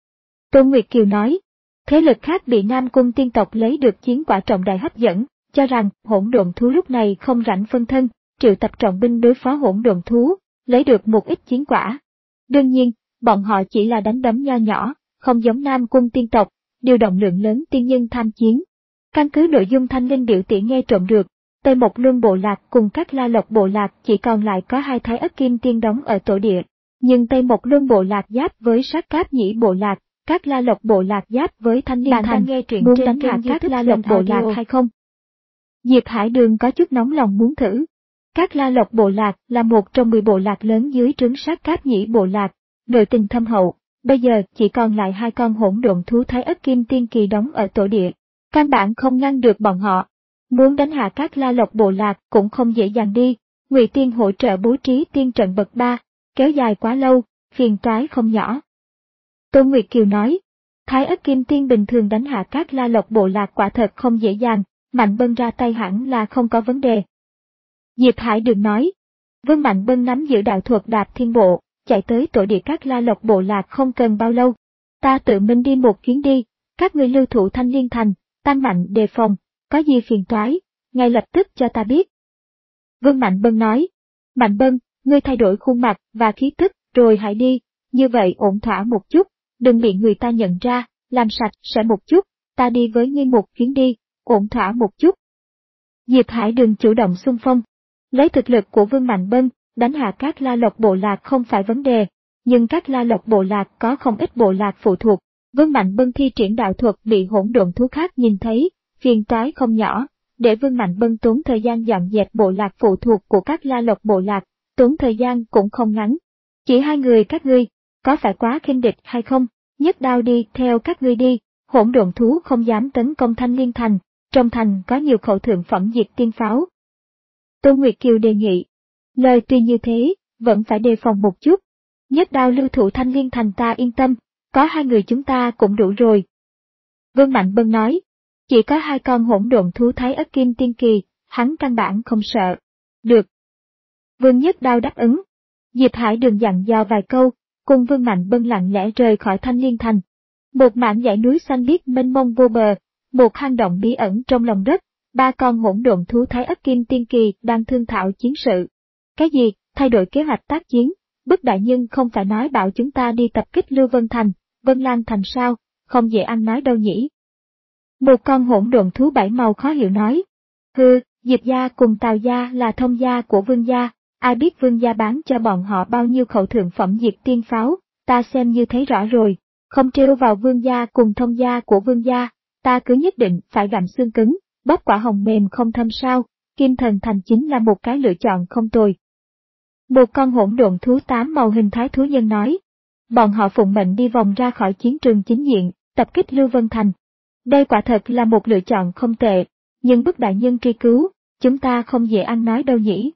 Speaker 1: Tôn Nguyệt Kiều nói, thế lực khác bị Nam Cung tiên tộc lấy được chiến quả trọng đại hấp dẫn, cho rằng hỗn độn thú lúc này không rảnh phân thân, triệu tập trọng binh đối phó hỗn độn thú, lấy được một ít chiến quả. Đương nhiên, bọn họ chỉ là đánh đấm nho nhỏ, không giống Nam Cung tiên tộc, điều động lượng lớn tiên nhân tham chiến. Căn cứ nội dung Thanh Linh biểu tỷ nghe trộm được, Tây Mộc Luân bộ lạc cùng các La Lộc bộ lạc chỉ còn lại có hai Thái Ất Kim Tiên đóng ở tổ địa, nhưng Tây Mộc Luân bộ lạc giáp với Sát Cáp Nhĩ bộ lạc, các La Lộc bộ lạc giáp với Thanh Liên Thành, nghe truyện muốn đánh hạ các La Lộc bộ lạc hay không? Diệp Hải Đường có chút nóng lòng muốn thử. Các La Lộc bộ lạc là một trong mười bộ lạc lớn dưới trướng Sát Cáp Nhĩ bộ lạc, nội tình thâm hậu, bây giờ chỉ còn lại hai con hỗn độn thú Thái Ất Kim Tiên Kỳ đóng ở tổ địa, căn bản không ngăn được bọn họ. Muốn đánh hạ các La Lộc bộ lạc cũng không dễ dàng đi, Ngụy Tiên hỗ trợ bố trí tiên trận bậc ba, kéo dài quá lâu, phiền toái không nhỏ. Tôn Nguyệt Kiều nói, Thái Ất Kim Tiên bình thường đánh hạ các La Lộc bộ lạc quả thật không dễ dàng, Mạnh Bân ra tay hẳn là không có vấn đề. Diệp Hải Đường nói, Vương Mạnh Bân nắm giữ đạo thuật Đạp Thiên Bộ, chạy tới tổ địa các La Lộc bộ lạc không cần bao lâu. Ta tự mình đi một chuyến đi, các người lưu thủ Thanh Liên Thành, tăng mạnh đề phòng, có gì phiền toái, ngay lập tức cho ta biết. Vương Mạnh Bân nói, Mạnh Bân, ngươi thay đổi khuôn mặt và khí tức, rồi hãy đi, như vậy ổn thỏa một chút, đừng bị người ta nhận ra, làm sạch sẽ một chút, ta đi với ngươi một chuyến đi, ổn thỏa một chút. Diệp Hải Đường chủ động xung phong, lấy thực lực của Vương Mạnh Bân, đánh hạ các La Lộc bộ lạc không phải vấn đề, nhưng các La Lộc bộ lạc có không ít bộ lạc phụ thuộc, Vương Mạnh Bân thi triển đạo thuật bị hỗn độn thú khác nhìn thấy, phiền toái không nhỏ, để Vương Mạnh Bân tốn thời gian dọn dẹp bộ lạc phụ thuộc của các La Lộc bộ lạc, tốn thời gian cũng không ngắn. Chỉ hai người các ngươi, có phải quá khinh địch hay không, nhất đao đi theo các ngươi đi, hỗn độn thú không dám tấn công Thanh Liên Thành, trong thành có nhiều khẩu thượng phẩm diệt tiên pháo. Tôn Nguyệt Kiều đề nghị, lời tuy như thế, vẫn phải đề phòng một chút, nhất đao lưu thủ Thanh Liên Thành ta yên tâm, có hai người chúng ta cũng đủ rồi. Vương Mạnh Bân nói, chỉ có hai con hỗn độn thú Thái Ất Kim Tiên Kỳ, hắn căn bản không sợ. Được. Vương Nhất Đao đáp ứng. Diệp Hải Đường dặn dò vài câu, cùng Vương Mạnh Bân lặng lẽ rời khỏi Thanh Liên Thành. Một mảng dãy núi xanh biếc mênh mông vô bờ, một hang động bí ẩn trong lòng đất, ba con hỗn độn thú Thái Ất Kim Tiên Kỳ đang thương thảo chiến sự. Cái gì, thay đổi kế hoạch tác chiến, Bức đại nhân không phải nói bảo chúng ta đi tập kích Lưu Vân Thành, Vân Lan Thành sao, không dễ ăn nói đâu nhỉ. Một con hỗn độn thú bảy màu khó hiểu nói. Hừ, Diệp gia cùng Tào gia là thông gia của Vương gia, ai biết Vương gia bán cho bọn họ bao nhiêu khẩu thượng phẩm diệt tiên pháo, ta xem như thấy rõ rồi, không trêu vào Vương gia cùng thông gia của Vương gia, ta cứ nhất định phải gặm xương cứng, bóp quả hồng mềm không thâm sao, Kim Thần Thành chính là một cái lựa chọn không tồi. Một con hỗn độn thú tám màu hình thái thú nhân nói. Bọn họ phụng mệnh đi vòng ra khỏi chiến trường chính diện, tập kích Lưu Vân Thành. Đây quả thật là một lựa chọn không tệ, nhưng Bức đại nhân truy cứu, chúng ta không dễ ăn nói đâu nhỉ.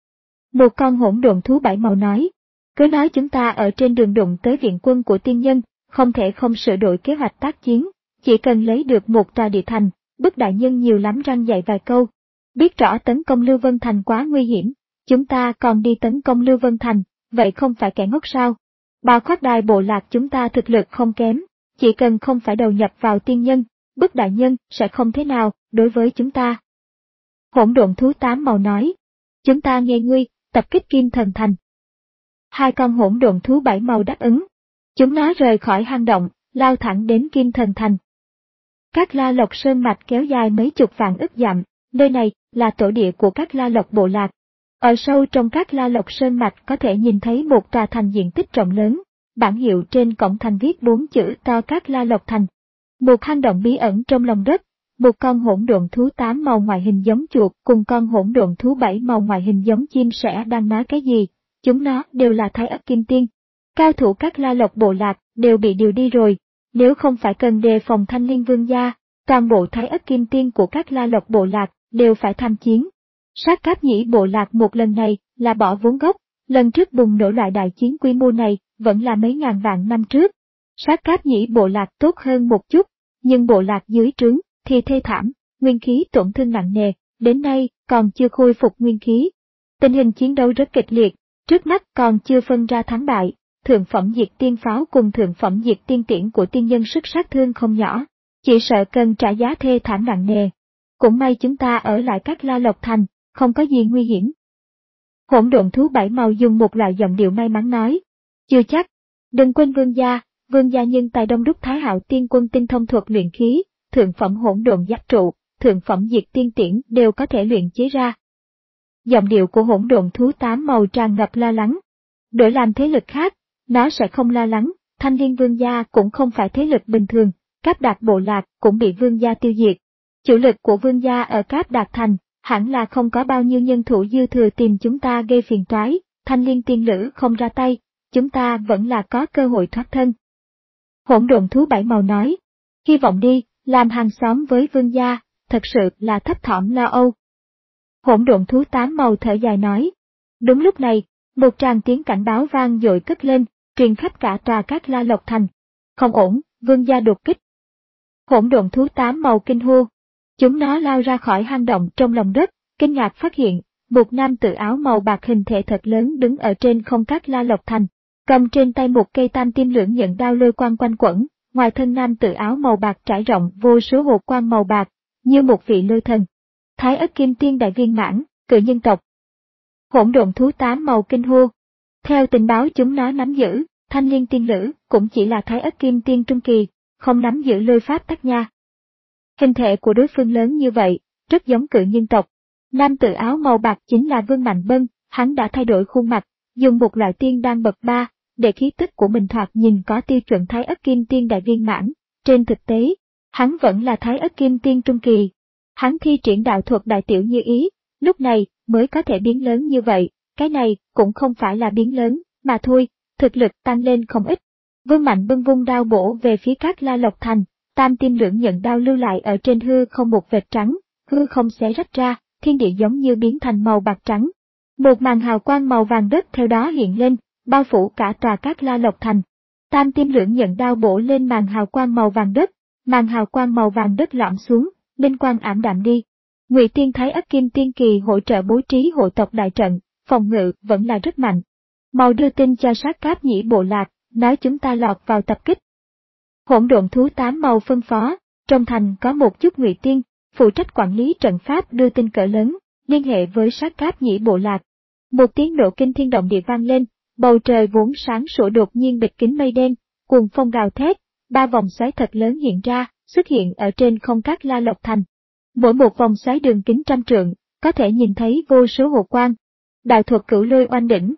Speaker 1: Một con hỗn độn thú bảy màu nói. Cứ nói chúng ta ở trên đường đụng tới viện quân của tiên nhân, không thể không sửa đổi kế hoạch tác chiến, chỉ cần lấy được một tòa địa thành, Bức đại nhân nhiều lắm răng dạy vài câu. Biết rõ tấn công Lưu Vân Thành quá nguy hiểm, chúng ta còn đi tấn công Lưu Vân Thành, vậy không phải kẻ ngốc sao? Bao khoát đài bộ lạc chúng ta thực lực không kém, chỉ cần không phải đầu nhập vào tiên nhân, Bức đại nhân sẽ không thế nào đối với chúng ta. Hỗn độn thú tám màu nói, chúng ta nghe ngươi, tập kích Kim Thần Thành. Hai con hỗn độn thú bảy màu đáp ứng, chúng nó rời khỏi hang động, lao thẳng đến Kim Thần Thành. Các La Lộc sơn mạch kéo dài mấy chục vạn ức dặm, nơi này là tổ địa của các La Lộc bộ lạc. Ở sâu trong các La Lộc sơn mạch có thể nhìn thấy một tòa thành diện tích rộng lớn, bảng hiệu trên cổng thành viết bốn chữ to các La Lộc Thành. Một hang động bí ẩn trong lòng đất, một con hỗn độn thú tám màu ngoại hình giống chuột cùng con hỗn độn thú bảy màu ngoại hình giống chim sẻ đang nói cái gì, chúng nó đều là Thái Ất Kim Tiên. Cao thủ các La Lộc bộ lạc đều bị điều đi rồi, Nếu không phải cần đề phòng Thanh Liên Vương gia, toàn bộ Thái Ất Kim Tiên của các La Lộc bộ lạc đều phải tham chiến. Sát Cáp Nhĩ bộ lạc một lần này là bỏ vốn gốc, lần trước bùng nổ loại đại chiến quy mô này vẫn là mấy ngàn vạn năm trước. Sát Cáp Nhĩ bộ lạc tốt hơn một chút, nhưng bộ lạc dưới trướng thì thê thảm, nguyên khí tổn thương nặng nề, đến nay còn chưa khôi phục nguyên khí. Tình hình chiến đấu rất kịch liệt, trước mắt còn chưa phân ra thắng bại, thượng phẩm diệt tiên pháo cùng thượng phẩm diệt tiên tiễn của tiên nhân sức sát thương không nhỏ, chỉ sợ cần trả giá thê thảm nặng nề. Cũng may chúng ta ở lại các La Lộc thành, không có gì nguy hiểm. Hỗn độn thú bảy màu dùng một loại giọng điệu may mắn nói, chưa chắc, đừng quên vương gia, vương gia nhân tài đông đúc Thái Hạo tiên quân tinh thông thuật luyện khí, thượng phẩm hỗn độn giáp trụ, thượng phẩm diệt tiên tiễn đều có thể luyện chế ra. Giọng điệu của hỗn độn thú tám màu tràn ngập lo lắng. Đổi làm thế lực khác, nó sẽ không lo lắng, Thanh Liên vương gia cũng không phải thế lực bình thường, Cáp Đạt bộ lạc cũng bị vương gia tiêu diệt. Chủ lực của vương gia ở Cáp Đạt thành, hẳn là không có bao nhiêu nhân thủ dư thừa tìm chúng ta gây phiền toái, Thanh Liên tiên lữ không ra tay, chúng ta vẫn là có cơ hội thoát thân. Hỗn độn thú bảy màu nói, hy vọng đi, làm hàng xóm với vương gia, thật sự là thấp thỏm lo âu. Hỗn độn thú tám màu thở dài nói. Đúng lúc này, một tràng tiếng cảnh báo vang dội cất lên, truyền khắp cả tòa các La Lộc thành. Không ổn, vương gia đột kích. Hỗn độn thú tám màu kinh hô. Chúng nó lao ra khỏi hang động trong lòng đất, kinh ngạc phát hiện, một nam tử áo màu bạc hình thể thật lớn đứng ở trên không các La Lộc thành, cầm trên tay một cây tam tim lưỡng nhận đao lôi quang quanh quẩn, ngoài thân nam tử áo màu bạc trải rộng vô số hồ quang màu bạc, như một vị lôi thần. Thái Ất Kim Tiên đại viên mãn, cự nhân tộc. Hỗn độn thú tám màu kinh hô. Theo tình báo chúng nó nắm giữ, Thanh Liên tiên lữ cũng chỉ là Thái Ất Kim Tiên trung kỳ, không nắm giữ lôi pháp tắc nha. Hình thể của đối phương lớn như vậy, rất giống cự nhân tộc. Nam tử áo màu bạc chính là Vương Mạnh Bân, hắn đã thay đổi khuôn mặt, dùng một loại tiên đan bậc ba, để khí tức của mình thoạt nhìn có tiêu chuẩn Thái Ất Kim Tiên đại viên mãn. Trên thực tế, hắn vẫn là Thái Ất Kim Tiên trung kỳ. Hắn thi triển đạo thuật đại tiểu như ý, lúc này mới có thể biến lớn như vậy, cái này cũng không phải là biến lớn, mà thôi, thực lực tăng lên không ít. Vương Mạnh Bân vung đao bổ về phía các La Lộc thành, tam tim lưỡng nhận đao lưu lại ở trên hư không một vệt trắng, hư không xé rách ra, thiên địa giống như biến thành màu bạc trắng. Một màn hào quang màu vàng đất theo đó hiện lên, bao phủ cả tòa các La Lộc thành. Tam tim lưỡng nhận đao bổ lên màn hào quang màu vàng đất, màn hào quang màu vàng đất lõm xuống, linh quang ảm đạm đi. Ngụy Tiên Thái Ất Kim Tiên kỳ hỗ trợ bố trí hộ tộc đại trận, phòng ngự vẫn là rất mạnh. Mau đưa tin cho Sát Cáp Nhĩ bộ lạc, nói chúng ta lọt vào tập kích. Hỗn độn thú tám màu phân phó, trong thành có một chút Ngụy Tiên, phụ trách quản lý trận pháp đưa tin cỡ lớn, liên hệ với Sát Cáp Nhĩ bộ lạc. Một tiếng nổ kinh thiên động địa vang lên, bầu trời vốn sáng sủa đột nhiên bịt kín mây đen, cuồng phong gào thét, ba vòng xoáy thật lớn hiện ra, xuất hiện ở trên không các La Lộc thành. Mỗi một vòng xoáy đường kính trăm trượng, có thể nhìn thấy vô số hồ quang. Đạo thuật cửu lôi oanh đỉnh.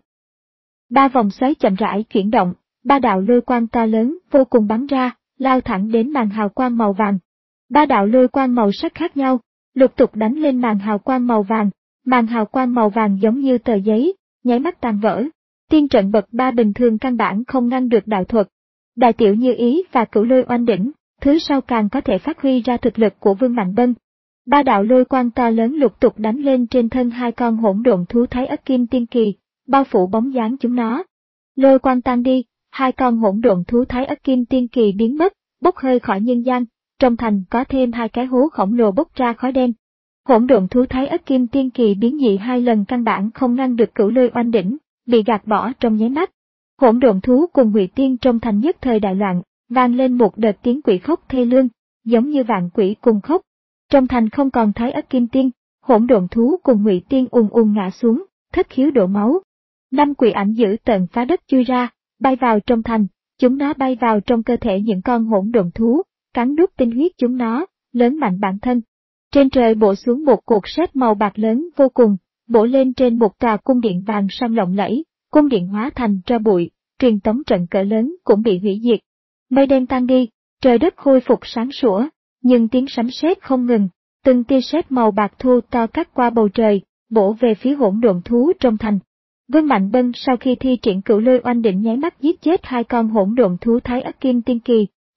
Speaker 1: Ba vòng xoáy chậm rãi chuyển động, ba đạo lôi quang to lớn vô cùng bắn ra, lao thẳng đến màn hào quang màu vàng. Ba đạo lôi quang màu sắc khác nhau, lục tục đánh lên màn hào quang màu vàng, màn hào quang màu vàng giống như tờ giấy, nháy mắt tan vỡ. Tiên trận bậc ba bình thường căn bản không ngăn được đạo thuật. Đại tiểu như ý và cửu lôi oanh đỉnh, thứ sau càng có thể phát huy ra thực lực của Vương Mạnh Bân. Ba đạo lôi quang to lớn lục tục đánh lên trên thân hai con hỗn độn thú Thái Ất Kim Tiên kỳ, bao phủ bóng dáng chúng nó. Lôi quang tan đi, hai con hỗn độn thú Thái Ất Kim Tiên kỳ biến mất, bốc hơi khỏi nhân gian, trong thành có thêm hai cái hố khổng lồ bốc ra khói đen. Hỗn độn thú Thái Ất Kim Tiên kỳ biến dị hai lần căn bản không ngăn được cửu lôi oanh đỉnh, bị gạt bỏ trong nháy mắt. Hỗn độn thú cùng Ngụy Tiên trong thành nhất thời đại loạn, vang lên một đợt tiếng quỷ khóc thê lương, giống như vạn quỷ cùng khóc. Trong thành không còn Thái Ất Kim Tiên, hỗn độn thú cùng Ngụy Tiên ùn ùn ngã xuống, thất khiếu đổ máu. Năm quỷ ảnh dữ tợn phá đất chui ra, bay vào trong thành, chúng nó bay vào trong cơ thể những con hỗn độn thú, cắn đút tinh huyết chúng nó, lớn mạnh bản thân. Trên trời bổ xuống một cột sét màu bạc lớn vô cùng, bổ lên trên một tòa cung điện vàng son lộng lẫy, cung điện hóa thành tro bụi, truyền tống trận cỡ lớn cũng bị hủy diệt. Mây đen tan đi, trời đất khôi phục sáng sủa, nhưng tiếng sấm sét không ngừng, từng tia sét màu bạc thô to cắt qua bầu trời, bổ về phía hỗn độn thú trong thành. Vương Mạnh Bân sau khi thi triển cửu lôi oanh đỉnh nháy mắt giết chết hai con hỗn độn thú Thái Ất Kim Tiên kỳ,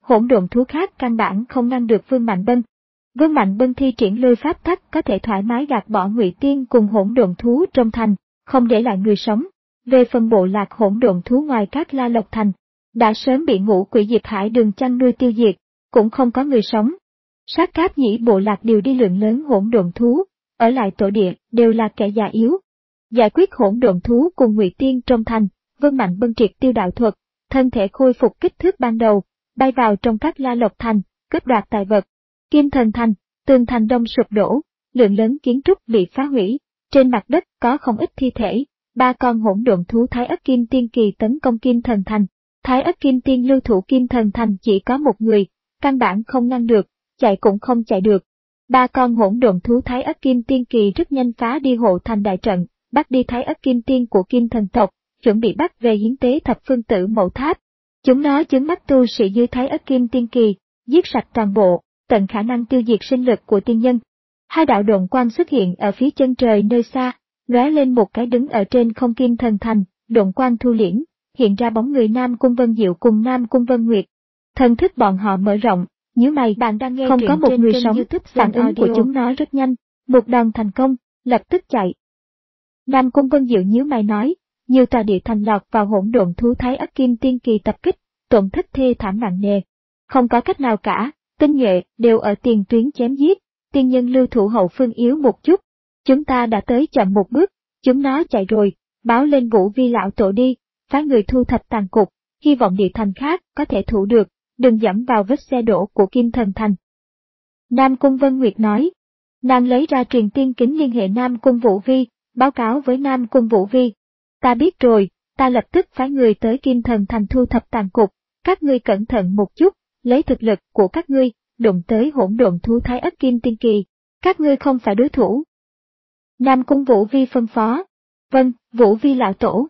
Speaker 1: hỗn độn thú khác căn bản không ngăn được Vương Mạnh Bân. Vương Mạnh Bân thi triển lôi pháp tắc có thể thoải mái gạt bỏ Ngụy Tiên cùng hỗn độn thú trong thành, không để lại người sống. Về phần bộ lạc hỗn độn thú ngoài các La Lộc thành, đã sớm bị Ngũ Quỷ Diệp Hải đường chăn nuôi tiêu diệt, cũng không có người sống. Sát Cáp Nhĩ bộ lạc đều đi lượng lớn hỗn độn thú, ở lại tổ địa đều là kẻ già yếu. Giải quyết hỗn độn thú cùng Ngụy Tiên trong thành, Vương Mạnh Bân triệt tiêu đạo thuật, thân thể khôi phục kích thước ban đầu, bay vào trong các La Lộc thành, cướp đoạt tài vật. Kim Thần thành, tường thành đông sụp đổ, lượng lớn kiến trúc bị phá hủy, trên mặt đất có không ít thi thể. Ba con hỗn độn thú Thái Ất Kim Tiên kỳ tấn công Kim Thần thành. Thái Ất Kim Tiên lưu thủ Kim Thần thành chỉ có một người, căn bản không ngăn được, chạy cũng không chạy được. Ba con hỗn độn thú Thái Ất Kim Tiên kỳ rất nhanh phá đi hộ thành đại trận, bắt đi Thái Ất Kim Tiên của Kim Thần tộc, chuẩn bị bắt về hiến tế thập phương tử mẫu tháp. Chúng nó chứng mắt tu sĩ dưới Thái Ất Kim Tiên kỳ, giết sạch toàn bộ, tận khả năng tiêu diệt sinh lực của tiên nhân. Hai đạo độn quang xuất hiện ở phía chân trời nơi xa, lóe lên một cái đứng ở trên không Kim Thần thành, độn quang thu liễm, hiện ra bóng người Nam Cung Vân Diệu cùng Nam Cung Vân Nguyệt. Thần thức bọn họ mở rộng, nhíu mày, bạn đang nghe không có một người sống, phản ứng của chúng nó rất nhanh, một đòn thành công, lập tức chạy. Nam Cung Vân Diệu nhíu mày nói, nhiều tòa địa thành lọt vào hỗn độn thú Thái Ất Kim Tiên kỳ tập kích, tổn thất thê thảm nặng nề. Không có cách nào cả, tinh nhuệ đều ở tiền tuyến chém giết, tiên nhân lưu thủ hậu phương yếu một chút. Chúng ta đã tới chậm một bước, chúng nó chạy rồi, báo lên Vũ Vi lão tổ đi, phái người thu thập tàn cục, hy vọng địa thành khác có thể thủ được, đừng dẫm vào vết xe đổ của Kim Thần thành. Nam Cung Vân Nguyệt nói, nàng lấy ra truyền tiên kính liên hệ Nam Cung Vũ Vi, báo cáo với Nam Cung Vũ Vi. Ta biết rồi, ta lập tức phái người tới Kim Thần thành thu thập tàn cục, các ngươi cẩn thận một chút, lấy thực lực của các ngươi, đụng tới hỗn độn thú Thái Ất Kim Tiên kỳ, các ngươi không phải đối thủ. Nam Cung Vũ Vi phân phó. Vâng, Vũ Vi lão tổ.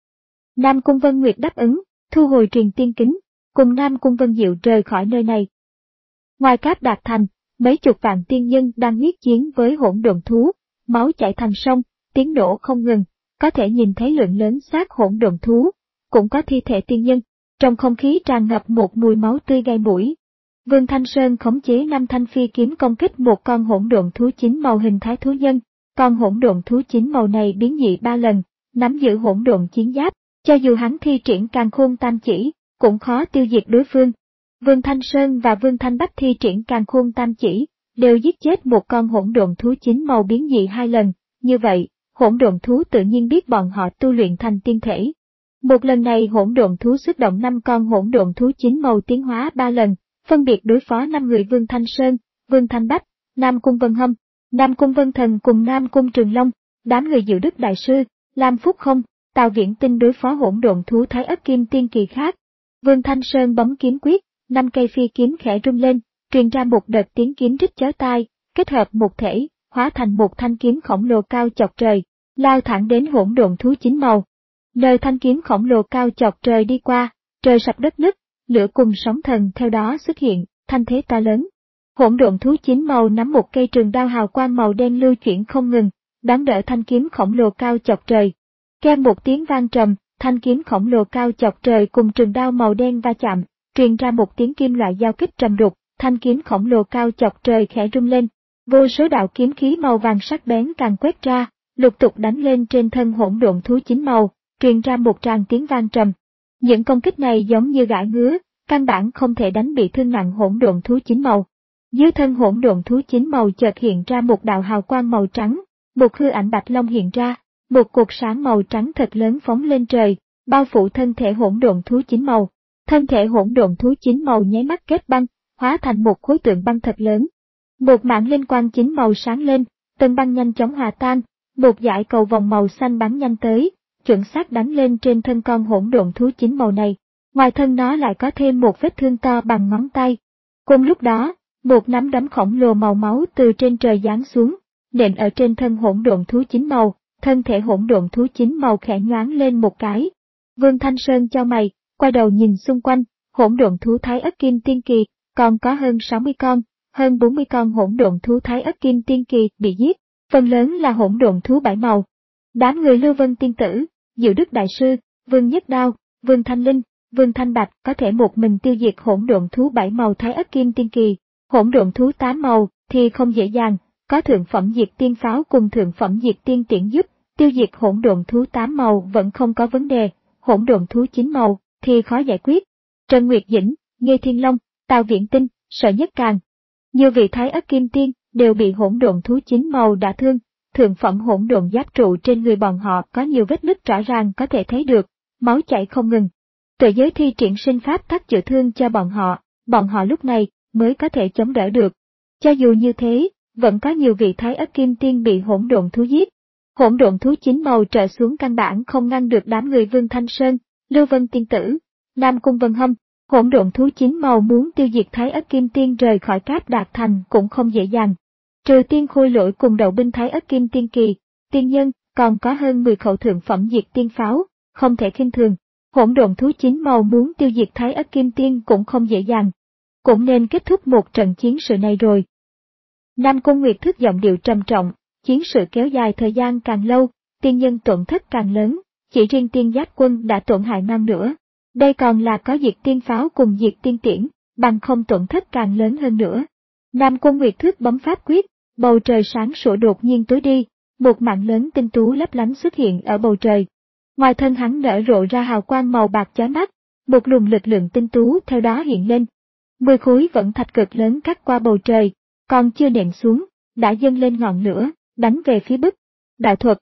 Speaker 1: Nam Cung Vân Nguyệt đáp ứng, thu hồi truyền tiên kính, cùng Nam Cung Vân Diệu rời khỏi nơi này. Ngoài Cáp Đạt thành, mấy chục vạn tiên nhân đang huyết chiến với hỗn độn thú, máu chảy thành sông, tiếng nổ không ngừng, có thể nhìn thấy lượng lớn xác hỗn độn thú, cũng có thi thể tiên nhân, trong không khí tràn ngập một mùi máu tươi gai mũi. Vương Thanh Sơn khống chế năm thanh phi kiếm công kích một con hỗn độn thú chín màu hình thái thú nhân. Con hỗn độn thú chín màu này biến dị ba lần, nắm giữ hỗn độn chiến giáp, cho dù hắn thi triển Càn Khôn Tam Chỉ, cũng khó tiêu diệt đối phương. Vương Thanh Sơn và Vương Thanh Bách thi triển Càn Khôn Tam Chỉ, đều giết chết một con hỗn độn thú chín màu biến dị hai lần, như vậy, hỗn độn thú tự nhiên biết bọn họ tu luyện thành tiên thể. Một lần này hỗn độn thú xuất động năm con hỗn độn thú chín màu tiến hóa ba lần, phân biệt đối phó năm người Vương Thanh Sơn, Vương Thanh Bách, Nam Cung Vân Hâm, Nam Cung Vân Thần cùng Nam Cung Trường Long, đám người Diệu Đức Đại Sư, Lam Phúc Không, Tào Viễn Tinh đối phó hỗn độn thú Thái Ất Kim Tiên kỳ khác. Vương Thanh Sơn bấm kiếm quyết, năm cây phi kiếm khẽ rung lên, truyền ra một đợt tiếng kiếm rít chói tai, kết hợp một thể, hóa thành một thanh kiếm khổng lồ cao chọc trời, lao thẳng đến hỗn độn thú chín màu. Nơi thanh kiếm khổng lồ cao chọc trời đi qua, trời sập đất nứt, lửa cùng sóng thần theo đó xuất hiện, thanh thế to lớn. Hỗn độn thú chín màu nắm một cây trường đao hào quang màu đen lưu chuyển không ngừng, đón đỡ thanh kiếm khổng lồ cao chọc trời. Kêu một tiếng vang trầm, thanh kiếm khổng lồ cao chọc trời cùng trường đao màu đen va chạm, truyền ra một tiếng kim loại giao kích trầm đục, thanh kiếm khổng lồ cao chọc trời khẽ rung lên. Vô số đạo kiếm khí màu vàng sắc bén càng quét ra, lục tục đánh lên trên thân hỗn độn thú chín màu, truyền ra một tràng tiếng vang trầm. Những công kích này giống như gãi ngứa, căn bản không thể đánh bị thương nặng hỗn độn thú chín màu. Dưới thân hỗn độn thú chín màu chợt hiện ra một đạo hào quang màu trắng, một hư ảnh bạch long hiện ra, một cột sáng màu trắng thật lớn phóng lên trời, bao phủ thân thể hỗn độn thú chín màu. Thân thể hỗn độn thú chín màu nháy mắt kết băng, hóa thành một khối tượng băng thật lớn. Một mảng linh quang chín màu sáng lên, tầng băng nhanh chóng hòa tan, một dải cầu vòng màu xanh bắn nhanh tới, chuẩn xác đánh lên trên thân con hỗn độn thú chín màu này. Ngoài thân nó lại có thêm một vết thương to bằng ngón tay. Cùng lúc đó, một nắm đấm khổng lồ màu máu từ trên trời giáng xuống, nện ở trên thân hỗn độn thú chín màu, thân thể hỗn độn thú chín màu khẽ nhoáng lên một cái. Vương Thanh Sơn chau mày, quay đầu nhìn xung quanh, hỗn độn thú Thái Ất Kim Tiên kỳ, còn có hơn sáu mươi con, hơn bốn mươi con hỗn độn thú Thái Ất Kim Tiên kỳ bị giết, phần lớn là hỗn độn thú bảy màu. Đám người Lưu Vân Tiên Tử, Diệu Đức Đại Sư, Vương Nhất Đao, Vương Thanh Linh, Vương Thanh Bạch có thể một mình tiêu diệt hỗn độn thú bảy màu Thái Ất Kim Tiên Kỳ, hỗn độn thú tám màu thì không dễ dàng, có thượng phẩm diệt tiên pháo cùng thượng phẩm diệt tiên tiễn giúp, tiêu diệt hỗn độn thú tám màu vẫn không có vấn đề, hỗn độn thú chín màu thì khó giải quyết. Trần Nguyệt Dĩnh, Nghê Thiên Long, Tào Viễn Tinh, Sở Nhất Càng, nhiều vị Thái Ất Kim Tiên đều bị hỗn độn thú chín màu đả thương, thượng phẩm hỗn độn giáp trụ trên người bọn họ có nhiều vết nứt rõ ràng có thể thấy được, máu chảy không ngừng. Tuệ giới thi triển sinh pháp thắt chữa thương cho bọn họ, bọn họ lúc này mới có thể chống đỡ được. Cho dù như thế, vẫn có nhiều vị Thái Ất Kim Tiên bị hỗn độn thú giết. Hỗn độn thú chín màu trở xuống căn bản không ngăn được đám người Vương Thanh Sơn, Lưu Vân Tiên Tử, Nam Cung Vân Hâm. Hỗn độn thú chín màu muốn tiêu diệt Thái Ất Kim Tiên rời khỏi Cáp Đạt Thành cũng không dễ dàng. Trừ tiên khôi lỗi cùng đầu binh Thái Ất Kim Tiên Kỳ, tiên nhân, còn có hơn mười khẩu thượng phẩm diệt tiên pháo, không thể khinh thường. Hỗn độn thú chín màu muốn tiêu diệt Thái Ất Kim Tiên cũng không dễ dàng. Cũng nên kết thúc một trận chiến sự này rồi. Nam Cung Nguyệt thức giọng điệu trầm trọng, chiến sự kéo dài thời gian càng lâu, tiên nhân tổn thất càng lớn, chỉ riêng tiên giáp quân đã tổn hại non nữa. Đây còn là có diệt tiên pháo cùng diệt tiên tiễn, bằng không tổn thất càng lớn hơn nữa. Nam Cung Nguyệt Thước bấm pháp quyết, bầu trời sáng sủa đột nhiên tối đi, một mảng lớn tinh tú lấp lánh xuất hiện ở bầu trời. Ngoài thân hắn nở rộ ra hào quang màu bạc chói mắt, một luồng lực lượng tinh tú theo đó hiện lên. Mười khối vẫn thạch cực lớn cắt qua bầu trời, còn chưa nện xuống, đã dâng lên ngọn lửa, đánh về phía bức. Đại thuật.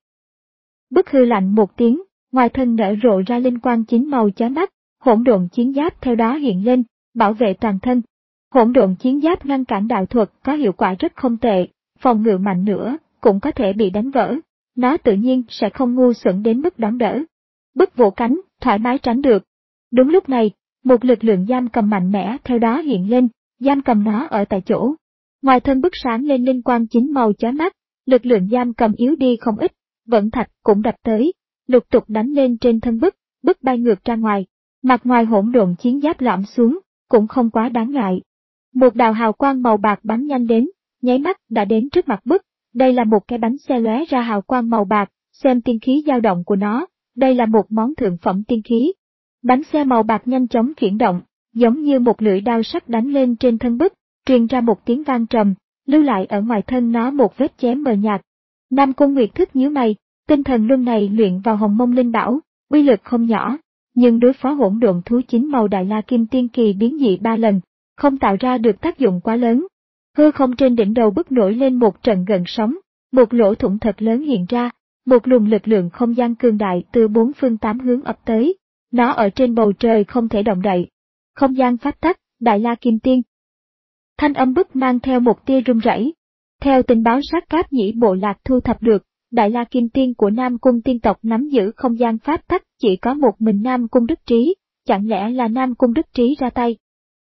Speaker 1: Bức hư lạnh một tiếng, ngoài thân nở rộ ra linh quang chín màu chói mắt, hỗn độn chiến giáp theo đó hiện lên, bảo vệ toàn thân. Hỗn độn chiến giáp ngăn cản đạo thuật có hiệu quả rất không tệ, phòng ngự mạnh nữa, cũng có thể bị đánh vỡ. Nó tự nhiên sẽ không ngu xuẩn đến mức đón đỡ. Bức vỗ cánh, thoải mái tránh được. Đúng lúc này, một lực lượng giam cầm mạnh mẽ theo đó hiện lên, giam cầm nó ở tại chỗ. Ngoài thân bức sáng lên linh quang chín màu chói mắt, lực lượng giam cầm yếu đi không ít, vẫn thạch cũng đập tới, lục tục đánh lên trên thân bức, bức bay ngược ra ngoài. Mặt ngoài hỗn độn chiến giáp lõm xuống, cũng không quá đáng ngại. Một đạo hào quang màu bạc bắn nhanh đến, nháy mắt đã đến trước mặt bức. Đây là một cái bánh xe lóe ra hào quang màu bạc, xem tiên khí dao động của nó, đây là một món thượng phẩm tiên khí. Bánh xe màu bạc nhanh chóng chuyển động, giống như một lưỡi đao sắc đánh lên trên thân bức, truyền ra một tiếng vang trầm, lưu lại ở ngoài thân nó một vết chém mờ nhạt. Nam Cung Nguyệt Thức nhíu mày, tinh thần luân này luyện vào Hồng Mông Linh Bảo, uy lực không nhỏ, nhưng đối phó hỗn độn thú chín màu Đại La Kim Tiên Kỳ biến dị ba lần, không tạo ra được tác dụng quá lớn. Hư không trên đỉnh đầu bức nổi lên một trận gợn sóng, một lỗ thủng thật lớn hiện ra, một luồng lực lượng không gian cường đại từ bốn phương tám hướng ập tới, nó ở trên bầu trời không thể động đậy. Không gian pháp tắc, Đại La Kim Tiên. Thanh âm bức mang theo một tia run rẩy. Theo tình báo sát cáp nhĩ bộ lạc thu thập được, Đại La Kim Tiên của Nam Cung tiên tộc nắm giữ không gian pháp tắc chỉ có một mình Nam Cung Đức Trí, chẳng lẽ là Nam Cung Đức Trí ra tay?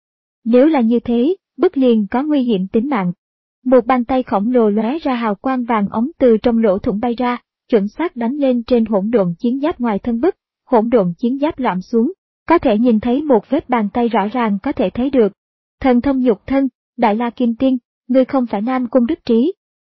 Speaker 1: Nếu là như thế, bức liền có nguy hiểm tính mạng. Một bàn tay khổng lồ lóe ra hào quang vàng ống từ trong lỗ thủng bay ra, chuẩn xác đánh lên trên hỗn độn chiến giáp ngoài thân bức, hỗn độn chiến giáp lõm xuống, có thể nhìn thấy một vết bàn tay rõ ràng có thể thấy được. Thần thông nhục thân, Đại La Kim Tiên, ngươi không phải Nam Cung Đức Trí.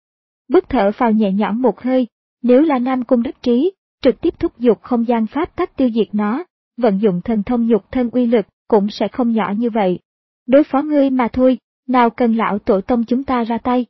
Speaker 1: Bức thở phào nhẹ nhõm một hơi, nếu là Nam Cung Đức Trí, trực tiếp thúc giục không gian pháp tắc tiêu diệt nó, vận dụng thần thông nhục thân uy lực cũng sẽ không nhỏ như vậy. Đối phó ngươi mà thôi, nào cần lão tổ tông chúng ta ra tay.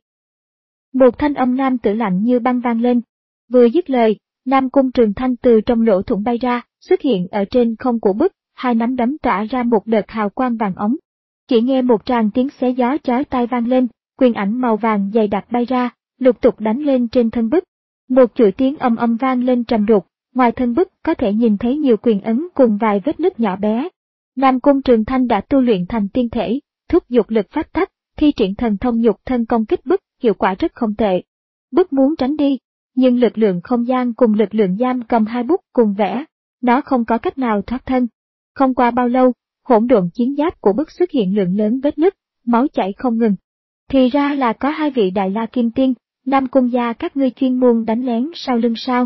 Speaker 1: Một thanh âm nam tử lạnh như băng vang lên. Vừa dứt lời, Nam Cung Trường Thanh từ trong lỗ thủng bay ra, xuất hiện ở trên không của bức, hai nắm đấm tỏa ra một đợt hào quang vàng ống. Chỉ nghe một tràng tiếng xé gió chói tai vang lên, quyền ảnh màu vàng dày đặc bay ra, lục tục đánh lên trên thân bức. Một chuỗi tiếng âm âm vang lên trầm đục, ngoài thân bức có thể nhìn thấy nhiều quyền ấn cùng vài vết nứt nhỏ bé. Nam Cung Trường Thanh đã tu luyện thành tiên thể, thúc giục lực pháp tắc, thi triển thần thông nhục thân công kích bức, hiệu quả rất không tệ. Bức muốn tránh đi, nhưng lực lượng không gian cùng lực lượng giam cầm hai bút cùng vẽ, nó không có cách nào thoát thân. Không qua bao lâu, hỗn độn chiến giáp của bức xuất hiện lượng lớn vết nứt, máu chảy không ngừng. Thì ra là có hai vị Đại La Kim Tiên, Nam Cung gia các ngươi chuyên môn đánh lén sau lưng sao.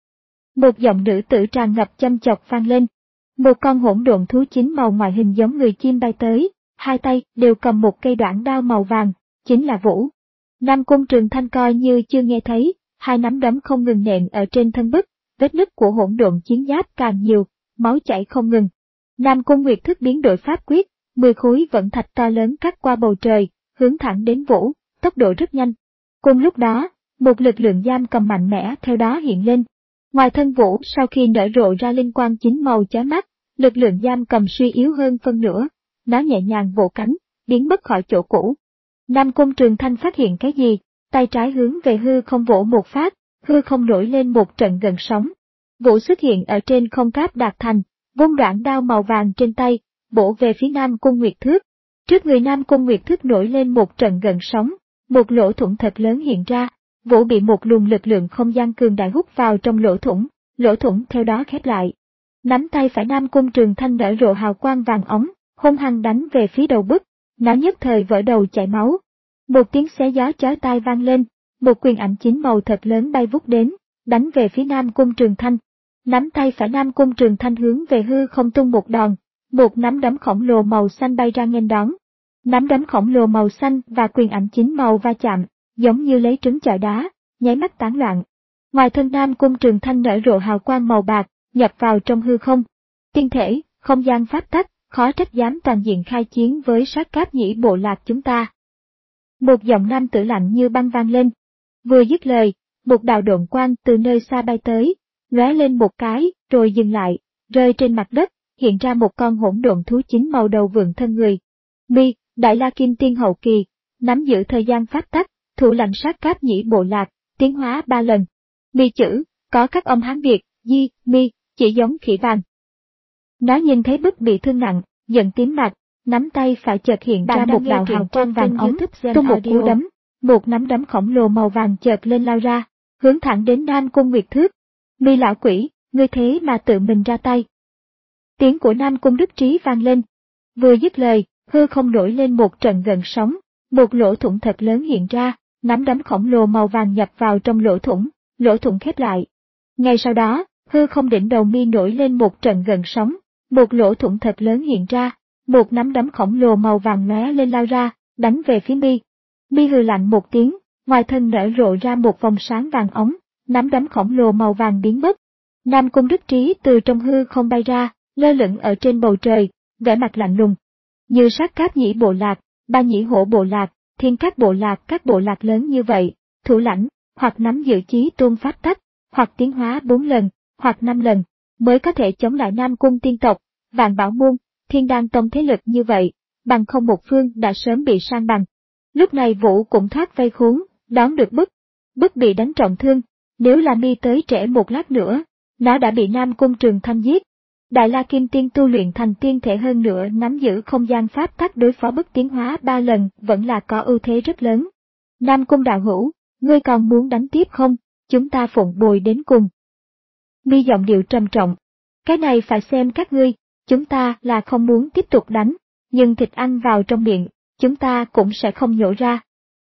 Speaker 1: Một giọng nữ tử tràn ngập châm chọc vang lên. Một con hỗn độn thú chín màu ngoại hình giống người chim bay tới, hai tay đều cầm một cây đoạn đao màu vàng, chính là Vũ. Nam Cung Trường Thanh coi như chưa nghe thấy, hai nắm đấm không ngừng nện ở trên thân bức, vết nứt của hỗn độn chiến giáp càng nhiều, máu chảy không ngừng. Nam Cung Nguyệt Thức biến đổi pháp quyết, mười khối vận thạch to lớn cắt qua bầu trời, hướng thẳng đến Vũ, tốc độ rất nhanh. Cùng lúc đó, một lực lượng giam cầm mạnh mẽ theo đó hiện lên. Ngoài thân Vũ sau khi nở rộ ra linh quang chín màu chói mắt, lực lượng giam cầm suy yếu hơn phân nửa, nó nhẹ nhàng vỗ cánh, biến mất khỏi chỗ cũ. Nam Cung Trường Thanh phát hiện cái gì, tay trái hướng về hư không vỗ một phát, hư không nổi lên một trận gần sóng. Vũ xuất hiện ở trên không cáp đạt thành, vung đoạn đao màu vàng trên tay, bổ về phía Nam Cung Nguyệt Thước. Trước người Nam Cung Nguyệt Thước nổi lên một trận gần sóng, một lỗ thủng thật lớn hiện ra, Vũ bị một luồng lực lượng không gian cường đại hút vào trong lỗ thủng, lỗ thủng theo đó khép lại. Nắm tay phải Nam Cung Trường Thanh nở rộ hào quang vàng óng, hung hăng đánh về phía đầu bức, nó nhất thời vỡ đầu chảy máu. Một tiếng xé gió chói tai vang lên, một quyền ảnh chín màu thật lớn bay vút đến, đánh về phía Nam Cung Trường Thanh. Nắm tay phải Nam Cung Trường Thanh hướng về hư không tung một đòn, một nắm đấm khổng lồ màu xanh bay ra nghênh đón. Nắm đấm khổng lồ màu xanh và quyền ảnh chín màu va chạm, giống như lấy trứng chọi đá, nháy mắt tán loạn. Ngoài thân Nam Cung Trường Thanh nở rộ hào quang màu bạc, nhập vào trong hư không. Tiên thể, không gian pháp tắc, khó trách dám toàn diện khai chiến với sát cáp nhĩ bộ lạc chúng ta. Một giọng nam tử lạnh như băng vang lên. Vừa dứt lời, một đạo độn quang từ nơi xa bay tới, lóe lên một cái, rồi dừng lại, rơi trên mặt đất, hiện ra một con hỗn độn thú chín màu đầu vượn thân người. Mi, Đại La Kim Tiên hậu kỳ, nắm giữ thời gian pháp tắc, thủ lãnh sát cáp nhĩ bộ lạc, tiến hóa ba lần. Mi chữ, có các âm Hán Việt, Di, Mi, chỉ giống khỉ vàng. Nó nhìn thấy bức bị thương nặng, giận tím mặt, nắm tay phải chợt hiện ra một đạo hào quang vàng óng, tung một cú đấm, một nắm đấm khổng lồ màu vàng chợt lên lao ra, hướng thẳng đến Nam Cung Nguyệt Thước. Mi lão quỷ, ngươi thế mà tự mình ra tay. Tiếng của Nam Cung Đức Trí vang lên. Vừa dứt lời, hư không nổi lên một trận gần sóng, một lỗ thủng thật lớn hiện ra, nắm đấm khổng lồ màu vàng nhập vào trong lỗ thủng, lỗ thủng khép lại. Ngay sau đó, hư không đỉnh đầu Mi nổi lên một trận gần sóng, một lỗ thủng thật lớn hiện ra, một nắm đấm khổng lồ màu vàng lóe lên lao ra, đánh về phía Mi. Mi hừ lạnh một tiếng, ngoài thân nở rộ ra một vòng sáng vàng óng, nắm đấm khổng lồ màu vàng biến mất. Nam Cung Đức Trí từ trong hư không bay ra, lơ lửng ở trên bầu trời, vẻ mặt lạnh lùng. Như sát cáp nhĩ bộ lạc, ba nhĩ hổ bộ lạc, thiên các bộ lạc, các bộ lạc lớn như vậy, thủ lãnh, hoặc nắm giữ chí tôn pháp tắc, hoặc tiến hóa bốn lần, hoặc năm lần, mới có thể chống lại Nam Cung tiên tộc, Vạn Bảo môn, Thiên Đan tông thế lực như vậy, bằng không một phương đã sớm bị san bằng. Lúc này Vũ cũng thoát vây khốn, đón được bức, bức bị đánh trọng thương, nếu là Mi tới trễ một lát nữa, nó đã bị Nam Cung Trường Thanh giết. Đại La Kim Tiên tu luyện thành tiên thể hơn nữa nắm giữ không gian pháp tắc đối phó bức tiến hóa ba lần vẫn là có ưu thế rất lớn. Nam Cung đạo hữu, ngươi còn muốn đánh tiếp không? Chúng ta phụng bồi đến cùng. Mi giọng điệu trầm trọng. Cái này phải xem các ngươi, chúng ta là không muốn tiếp tục đánh, nhưng thịt ăn vào trong miệng, chúng ta cũng sẽ không nhổ ra.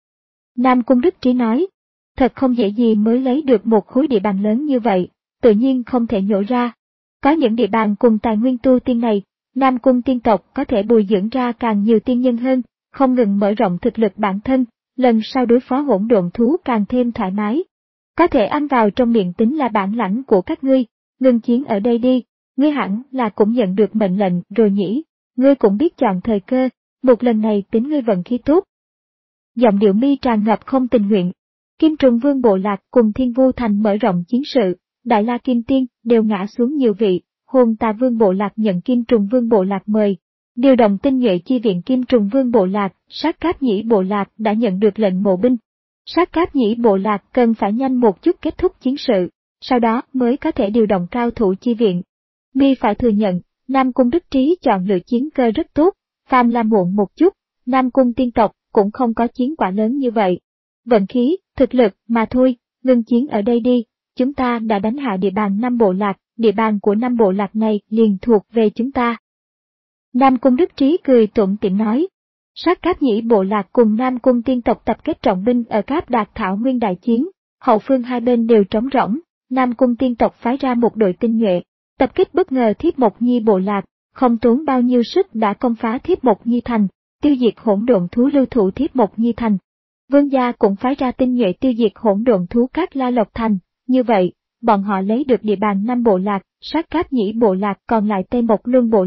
Speaker 1: Nam Cung Đức Trí nói, thật không dễ gì mới lấy được một khối địa bàn lớn như vậy, tự nhiên không thể nhổ ra. Có những địa bàn cùng tài nguyên tu tiên này, Nam Cung tiên tộc có thể bồi dưỡng ra càng nhiều tiên nhân hơn, không ngừng mở rộng thực lực bản thân, lần sau đối phó hỗn độn thú càng thêm thoải mái. Có thể ăn vào trong miệng tính là bản lãnh của các ngươi, ngừng chiến ở đây đi, ngươi hẳn là cũng nhận được mệnh lệnh rồi nhỉ, ngươi cũng biết chọn thời cơ, một lần này tính ngươi vận khí tốt. Giọng điệu Mi tràn ngập không tình nguyện. Kim Trùng Vương bộ lạc cùng Thiên Vu Thành mở rộng chiến sự, Đại La Kim Tiên đều ngã xuống nhiều vị, Hồn Tà Vương bộ lạc nhận Kim Trùng Vương bộ lạc mời, điều động tinh nhuệ chi viện Kim Trùng Vương bộ lạc, sát cáp nhĩ bộ lạc đã nhận được lệnh mộ binh. Sát cáp nhĩ bộ lạc cần phải nhanh một chút kết thúc chiến sự, sau đó mới có thể điều động cao thủ chi viện. Mi phải thừa nhận, Nam Cung Đức Trí chọn lựa chiến cơ rất tốt, phàm là muộn một chút, Nam Cung tiên tộc cũng không có chiến quả lớn như vậy. Vận khí, thực lực mà thôi, ngừng chiến ở đây đi, chúng ta đã đánh hạ địa bàn năm bộ lạc, địa bàn của năm bộ lạc này liền thuộc về chúng ta. Nam Cung Đức Trí cười tủm tỉm nói. Sát cáp nhĩ bộ lạc cùng Nam Cung tiên tộc tập kết trọng binh ở Cáp Đạt Thảo Nguyên đại chiến, hậu phương hai bên đều trống rỗng, Nam Cung tiên tộc phái ra một đội tinh nhuệ, tập kích bất ngờ Thiếp Mộc Nhi bộ lạc, không tốn bao nhiêu sức đã công phá Thiếp Mộc Nhi thành, tiêu diệt hỗn độn thú lưu thủ Thiếp Mộc Nhi thành. Vương gia cũng phái ra tinh nhuệ tiêu diệt hỗn độn thú các La Lộc thành, như vậy, bọn họ lấy được địa bàn năm bộ lạc, sát cáp nhĩ bộ lạc còn lại Tây Mộc Luân bộ lạc,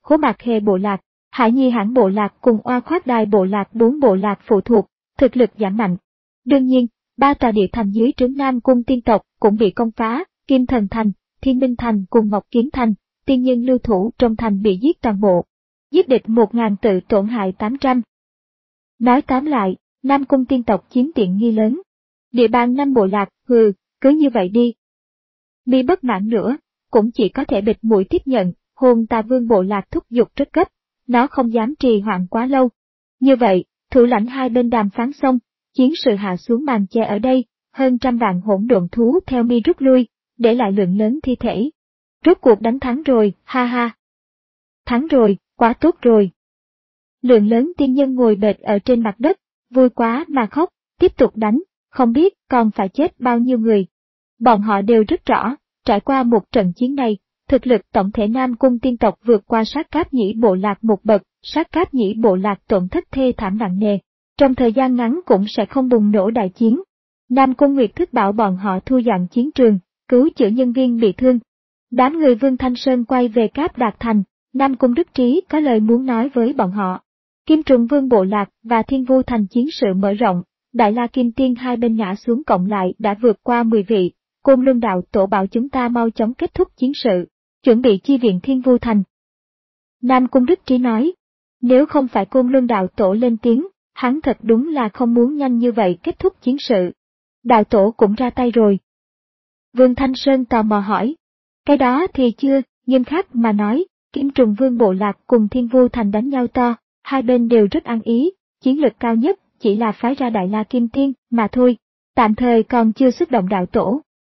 Speaker 1: Khố Mạc Khê bộ lạc, Hải Nhi Hãn bộ lạc cùng Oa Khoát Đài bộ lạc bốn bộ lạc phụ thuộc, thực lực giảm mạnh. Đương nhiên, ba tòa địa thành dưới trướng Nam Cung tiên tộc cũng bị công phá, Kim Thần Thành, Thiên Minh Thành cùng Ngọc Kiếm Thành, tiên nhân lưu thủ trong thành bị giết toàn bộ. Giết địch một ngàn tự tổn hại tám trăm. Nói tóm lại, Nam Cung tiên tộc chiếm tiện nghi lớn. Địa bàn năm bộ lạc, hừ, cứ như vậy đi. Mi bất mãn nữa, cũng chỉ có thể bịt mũi tiếp nhận, Hồn Tà Vương bộ lạc thúc giục rất gấp, nó không dám trì hoãn quá lâu. Như vậy, thủ lãnh hai bên đàm phán xong, chiến sự hạ xuống màn che ở đây, hơn trăm vạn hỗn độn thú theo Mi rút lui, để lại lượng lớn thi thể. Rốt cuộc đánh thắng rồi, ha ha. Thắng rồi, quá tốt rồi. Lượng lớn tiên nhân ngồi bệt ở trên mặt đất, vui quá mà khóc, tiếp tục đánh, không biết còn phải chết bao nhiêu người. Bọn họ đều rất rõ, trải qua một trận chiến này, thực lực tổng thể Nam Cung tiên tộc vượt qua Sát Cáp Nhĩ bộ lạc một bậc, Sát Cáp Nhĩ bộ lạc tổn thất thê thảm nặng nề, trong thời gian ngắn cũng sẽ không bùng nổ đại chiến. Nam Cung Nguyệt Thức bảo bọn họ thu dọn chiến trường, cứu chữa nhân viên bị thương. Đám người Vương Thanh Sơn quay về Cáp Đạt Thành, Nam Cung Đức Trí có lời muốn nói với bọn họ. Kim Trùng Vương bộ lạc và Thiên Vu Thành chiến sự mở rộng, Đại La Kim Tiên hai bên ngã xuống cộng lại đã vượt qua mười vị, Côn Luân đạo tổ bảo chúng ta mau chóng kết thúc chiến sự, chuẩn bị chi viện Thiên Vu Thành. Nam Cung Đức Trí nói, nếu không phải Côn Luân đạo tổ lên tiếng, hắn thật đúng là không muốn nhanh như vậy kết thúc chiến sự. Đạo tổ cũng ra tay rồi. Vương Thanh Sơn tò mò hỏi, cái đó thì chưa, nghiêm khắc mà nói, Kim Trùng Vương bộ lạc cùng Thiên Vu Thành đánh nhau to, hai bên đều rất ăn ý, chiến lực cao nhất chỉ là phái ra Đại La Kim Tiên mà thôi, tạm thời còn chưa xuất động đạo tổ.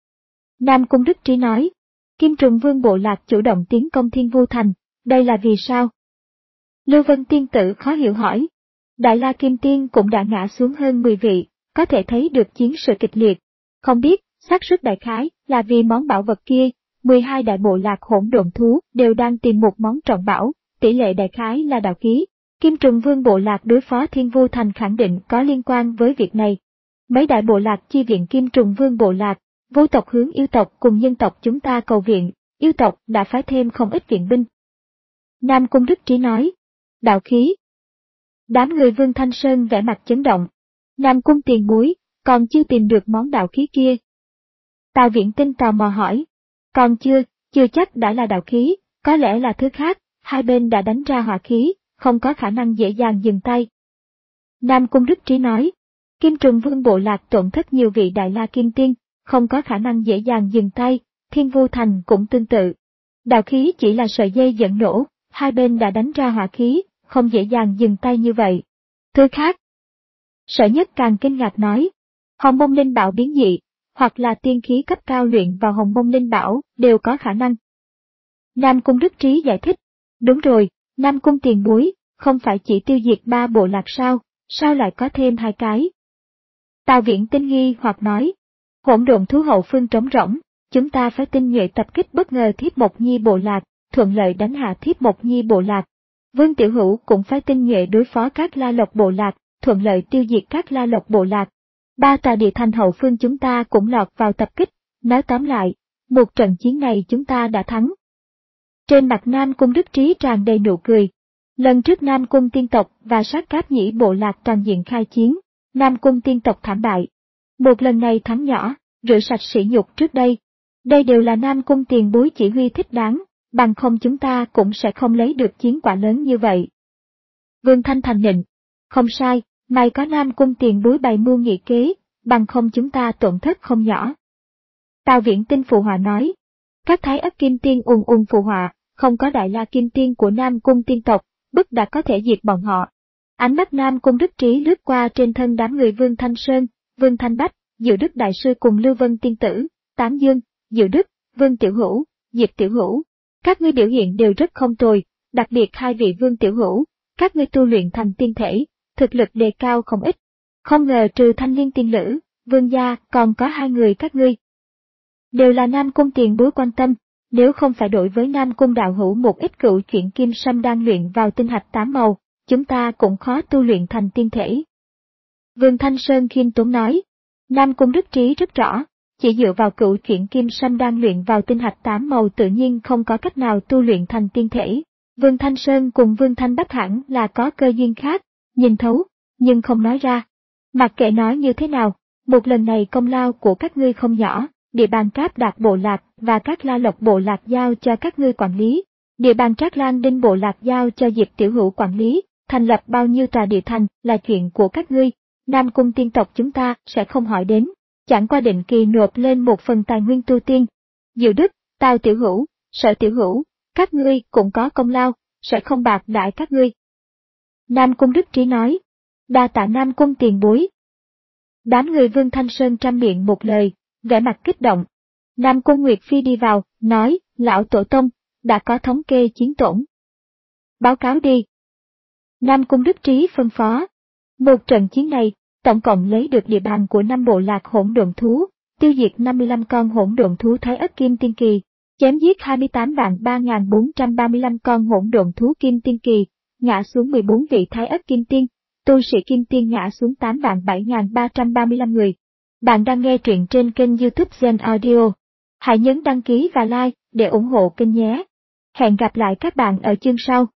Speaker 1: Nam Cung Đức Trí nói, Kim Trùng Vương bộ lạc chủ động tiến công Thiên Vu Thành, đây là vì sao? Lưu Vân Tiên Tử khó hiểu hỏi, Đại La Kim Tiên cũng đã ngã xuống hơn mười vị, có thể thấy được chiến sự kịch liệt, không biết, xác suất đại khái là vì món bảo vật kia, mười hai đại bộ lạc hỗn độn thú đều đang tìm một món trọng bảo, tỷ lệ đại khái là đạo khí. Kim Trùng Vương bộ lạc đối phó Thiên Vu Thành khẳng định có liên quan với việc này. Mấy đại bộ lạc chi viện Kim Trùng Vương bộ lạc, vô tộc hướng yêu tộc cùng nhân tộc chúng ta cầu viện, yêu tộc đã phái thêm không ít viện binh. Nam Cung Đức Trí nói, đạo khí. Đám người Vương Thanh Sơn vẻ mặt chấn động. Nam Cung tiền bối, còn chưa tìm được món đạo khí kia. Tào Viễn Tinh tò mò hỏi, còn chưa, chưa chắc đã là đạo khí, có lẽ là thứ khác, hai bên đã đánh ra hỏa khí, không có khả năng dễ dàng dừng tay. Nam Cung Đức Trí nói, Kim Trùng Vương bộ lạc tổn thất nhiều vị Đại La Kim Tiên, không có khả năng dễ dàng dừng tay, Thiên Vu Thành cũng tương tự. Đạo khí chỉ là sợi dây dẫn nổ, hai bên đã đánh ra hỏa khí, không dễ dàng dừng tay như vậy. Thứ khác. Sở Nhất càng kinh ngạc nói, Hồng Mông Linh Bảo biến dị, hoặc là tiên khí cấp cao luyện vào Hồng Mông Linh Bảo, đều có khả năng. Nam Cung Đức Trí giải thích, đúng rồi, Nam Cung tiền bối, không phải chỉ tiêu diệt ba bộ lạc sao, sao lại có thêm hai cái? Tào Viễn Tinh nghi hoặc nói, hỗn độn thú hậu phương trống rỗng, chúng ta phải tinh nhuệ tập kích bất ngờ Thiếp Mộc Nhi bộ lạc, thuận lợi đánh hạ Thiếp Mộc Nhi bộ lạc. Vương Tiểu Hữu cũng phải tinh nhuệ đối phó các La Lộc bộ lạc, thuận lợi tiêu diệt các La Lộc bộ lạc. Ba tòa địa thành hậu phương chúng ta cũng lọt vào tập kích, nói tóm lại, một trận chiến này chúng ta đã thắng. Trên mặt Nam Cung Đức Trí tràn đầy nụ cười. Lần trước Nam Cung tiên tộc và Sát Cáp Nhĩ bộ lạc toàn diện khai chiến, Nam Cung tiên tộc thảm bại. Một lần này thắng nhỏ, rửa sạch sỉ nhục trước đây. Đây đều là Nam Cung tiền bối chỉ huy thích đáng, bằng không chúng ta cũng sẽ không lấy được chiến quả lớn như vậy. Vương Thanh Thành nịnh, không sai, may có Nam Cung tiền bối bày mưu nghị kế, bằng không chúng ta tổn thất không nhỏ. Tào Viễn Tinh phụ họa nói, các thái ất kim tiên ùn ùn phụ họa, không có Đại La Kim Tiên của Nam Cung tiên tộc, bức đã có thể diệt bọn họ. Ánh mắt Nam Cung Đức Trí lướt qua trên thân đám người Vương Thanh Sơn, Vương Thanh Bách, Diệu Đức Đại Sư cùng Lưu Vân Tiên Tử, Tám Dương, Diệu Đức, Vương Tiểu Hữu, Diệp Tiểu Hữu. Các ngươi biểu hiện đều rất không tồi, đặc biệt hai vị Vương Tiểu Hữu, các ngươi tu luyện thành tiên thể, thực lực đề cao không ít. Không ngờ trừ Thanh Liên tiên lữ, Vương gia còn có hai người các ngươi. Đều là Nam Cung tiền bối quan tâm, nếu không phải đổi với Nam Cung đạo hữu một ít cựu chuyển kim sâm đang luyện vào tinh hạch tám màu, chúng ta cũng khó tu luyện thành tiên thể. Vương Thanh Sơn khiêm tốn nói, Nam Cung Đức Trí rất rõ, chỉ dựa vào cựu chuyển kim sâm đang luyện vào tinh hạch tám màu tự nhiên không có cách nào tu luyện thành tiên thể. Vương Thanh Sơn cùng Vương Thanh Bắc hẳn là có cơ duyên khác, nhìn thấu, nhưng không nói ra. Mặc kệ nói như thế nào, một lần này công lao của các ngươi không nhỏ, địa bàn Cáp Đạt bộ lạc và các La Lộc bộ lạc giao cho các ngươi quản lý, địa bàn Trác Lan Đinh bộ lạc giao cho Diệp Tiểu Hữu quản lý, thành lập bao nhiêu tòa địa thành là chuyện của các ngươi, Nam Cung tiên tộc chúng ta sẽ không hỏi đến, chẳng qua định kỳ nộp lên một phần tài nguyên tu tiên. Diệu Đức, Tào Tiểu Hữu, Sở Tiểu Hữu, các ngươi cũng có công lao, sẽ không bạc đãi các ngươi. Nam Cung Đức Trí nói, đa tạ Nam Cung tiền bối. Đám người Vương Thanh Sơn trăm miệng một lời, vẻ mặt kích động. Nam Cung Nguyệt Phi đi vào, nói, lão tổ tông, đã có thống kê chiến tổn. Báo cáo đi. Nam Cung Đức Trí phân phó. Một trận chiến này, tổng cộng lấy được địa bàn của năm bộ lạc hỗn độn thú, tiêu diệt năm mươi lăm con hỗn độn thú Thái Ất Kim Tiên Kỳ, chém giết hai mươi tám vạn ba nghìn bốn trăm ba mươi lăm con hỗn độn thú Kim Tiên Kỳ, ngã xuống mười bốn vị Thái Ất Kim Tiên, tu sĩ Kim Tiên ngã xuống tám vạn bảy nghìn ba trăm ba mươi lăm người. Bạn đang nghe truyện trên kênh YouTube Gen Audio. Hãy nhấn đăng ký và like để ủng hộ kênh nhé. Hẹn gặp lại các bạn ở chương sau.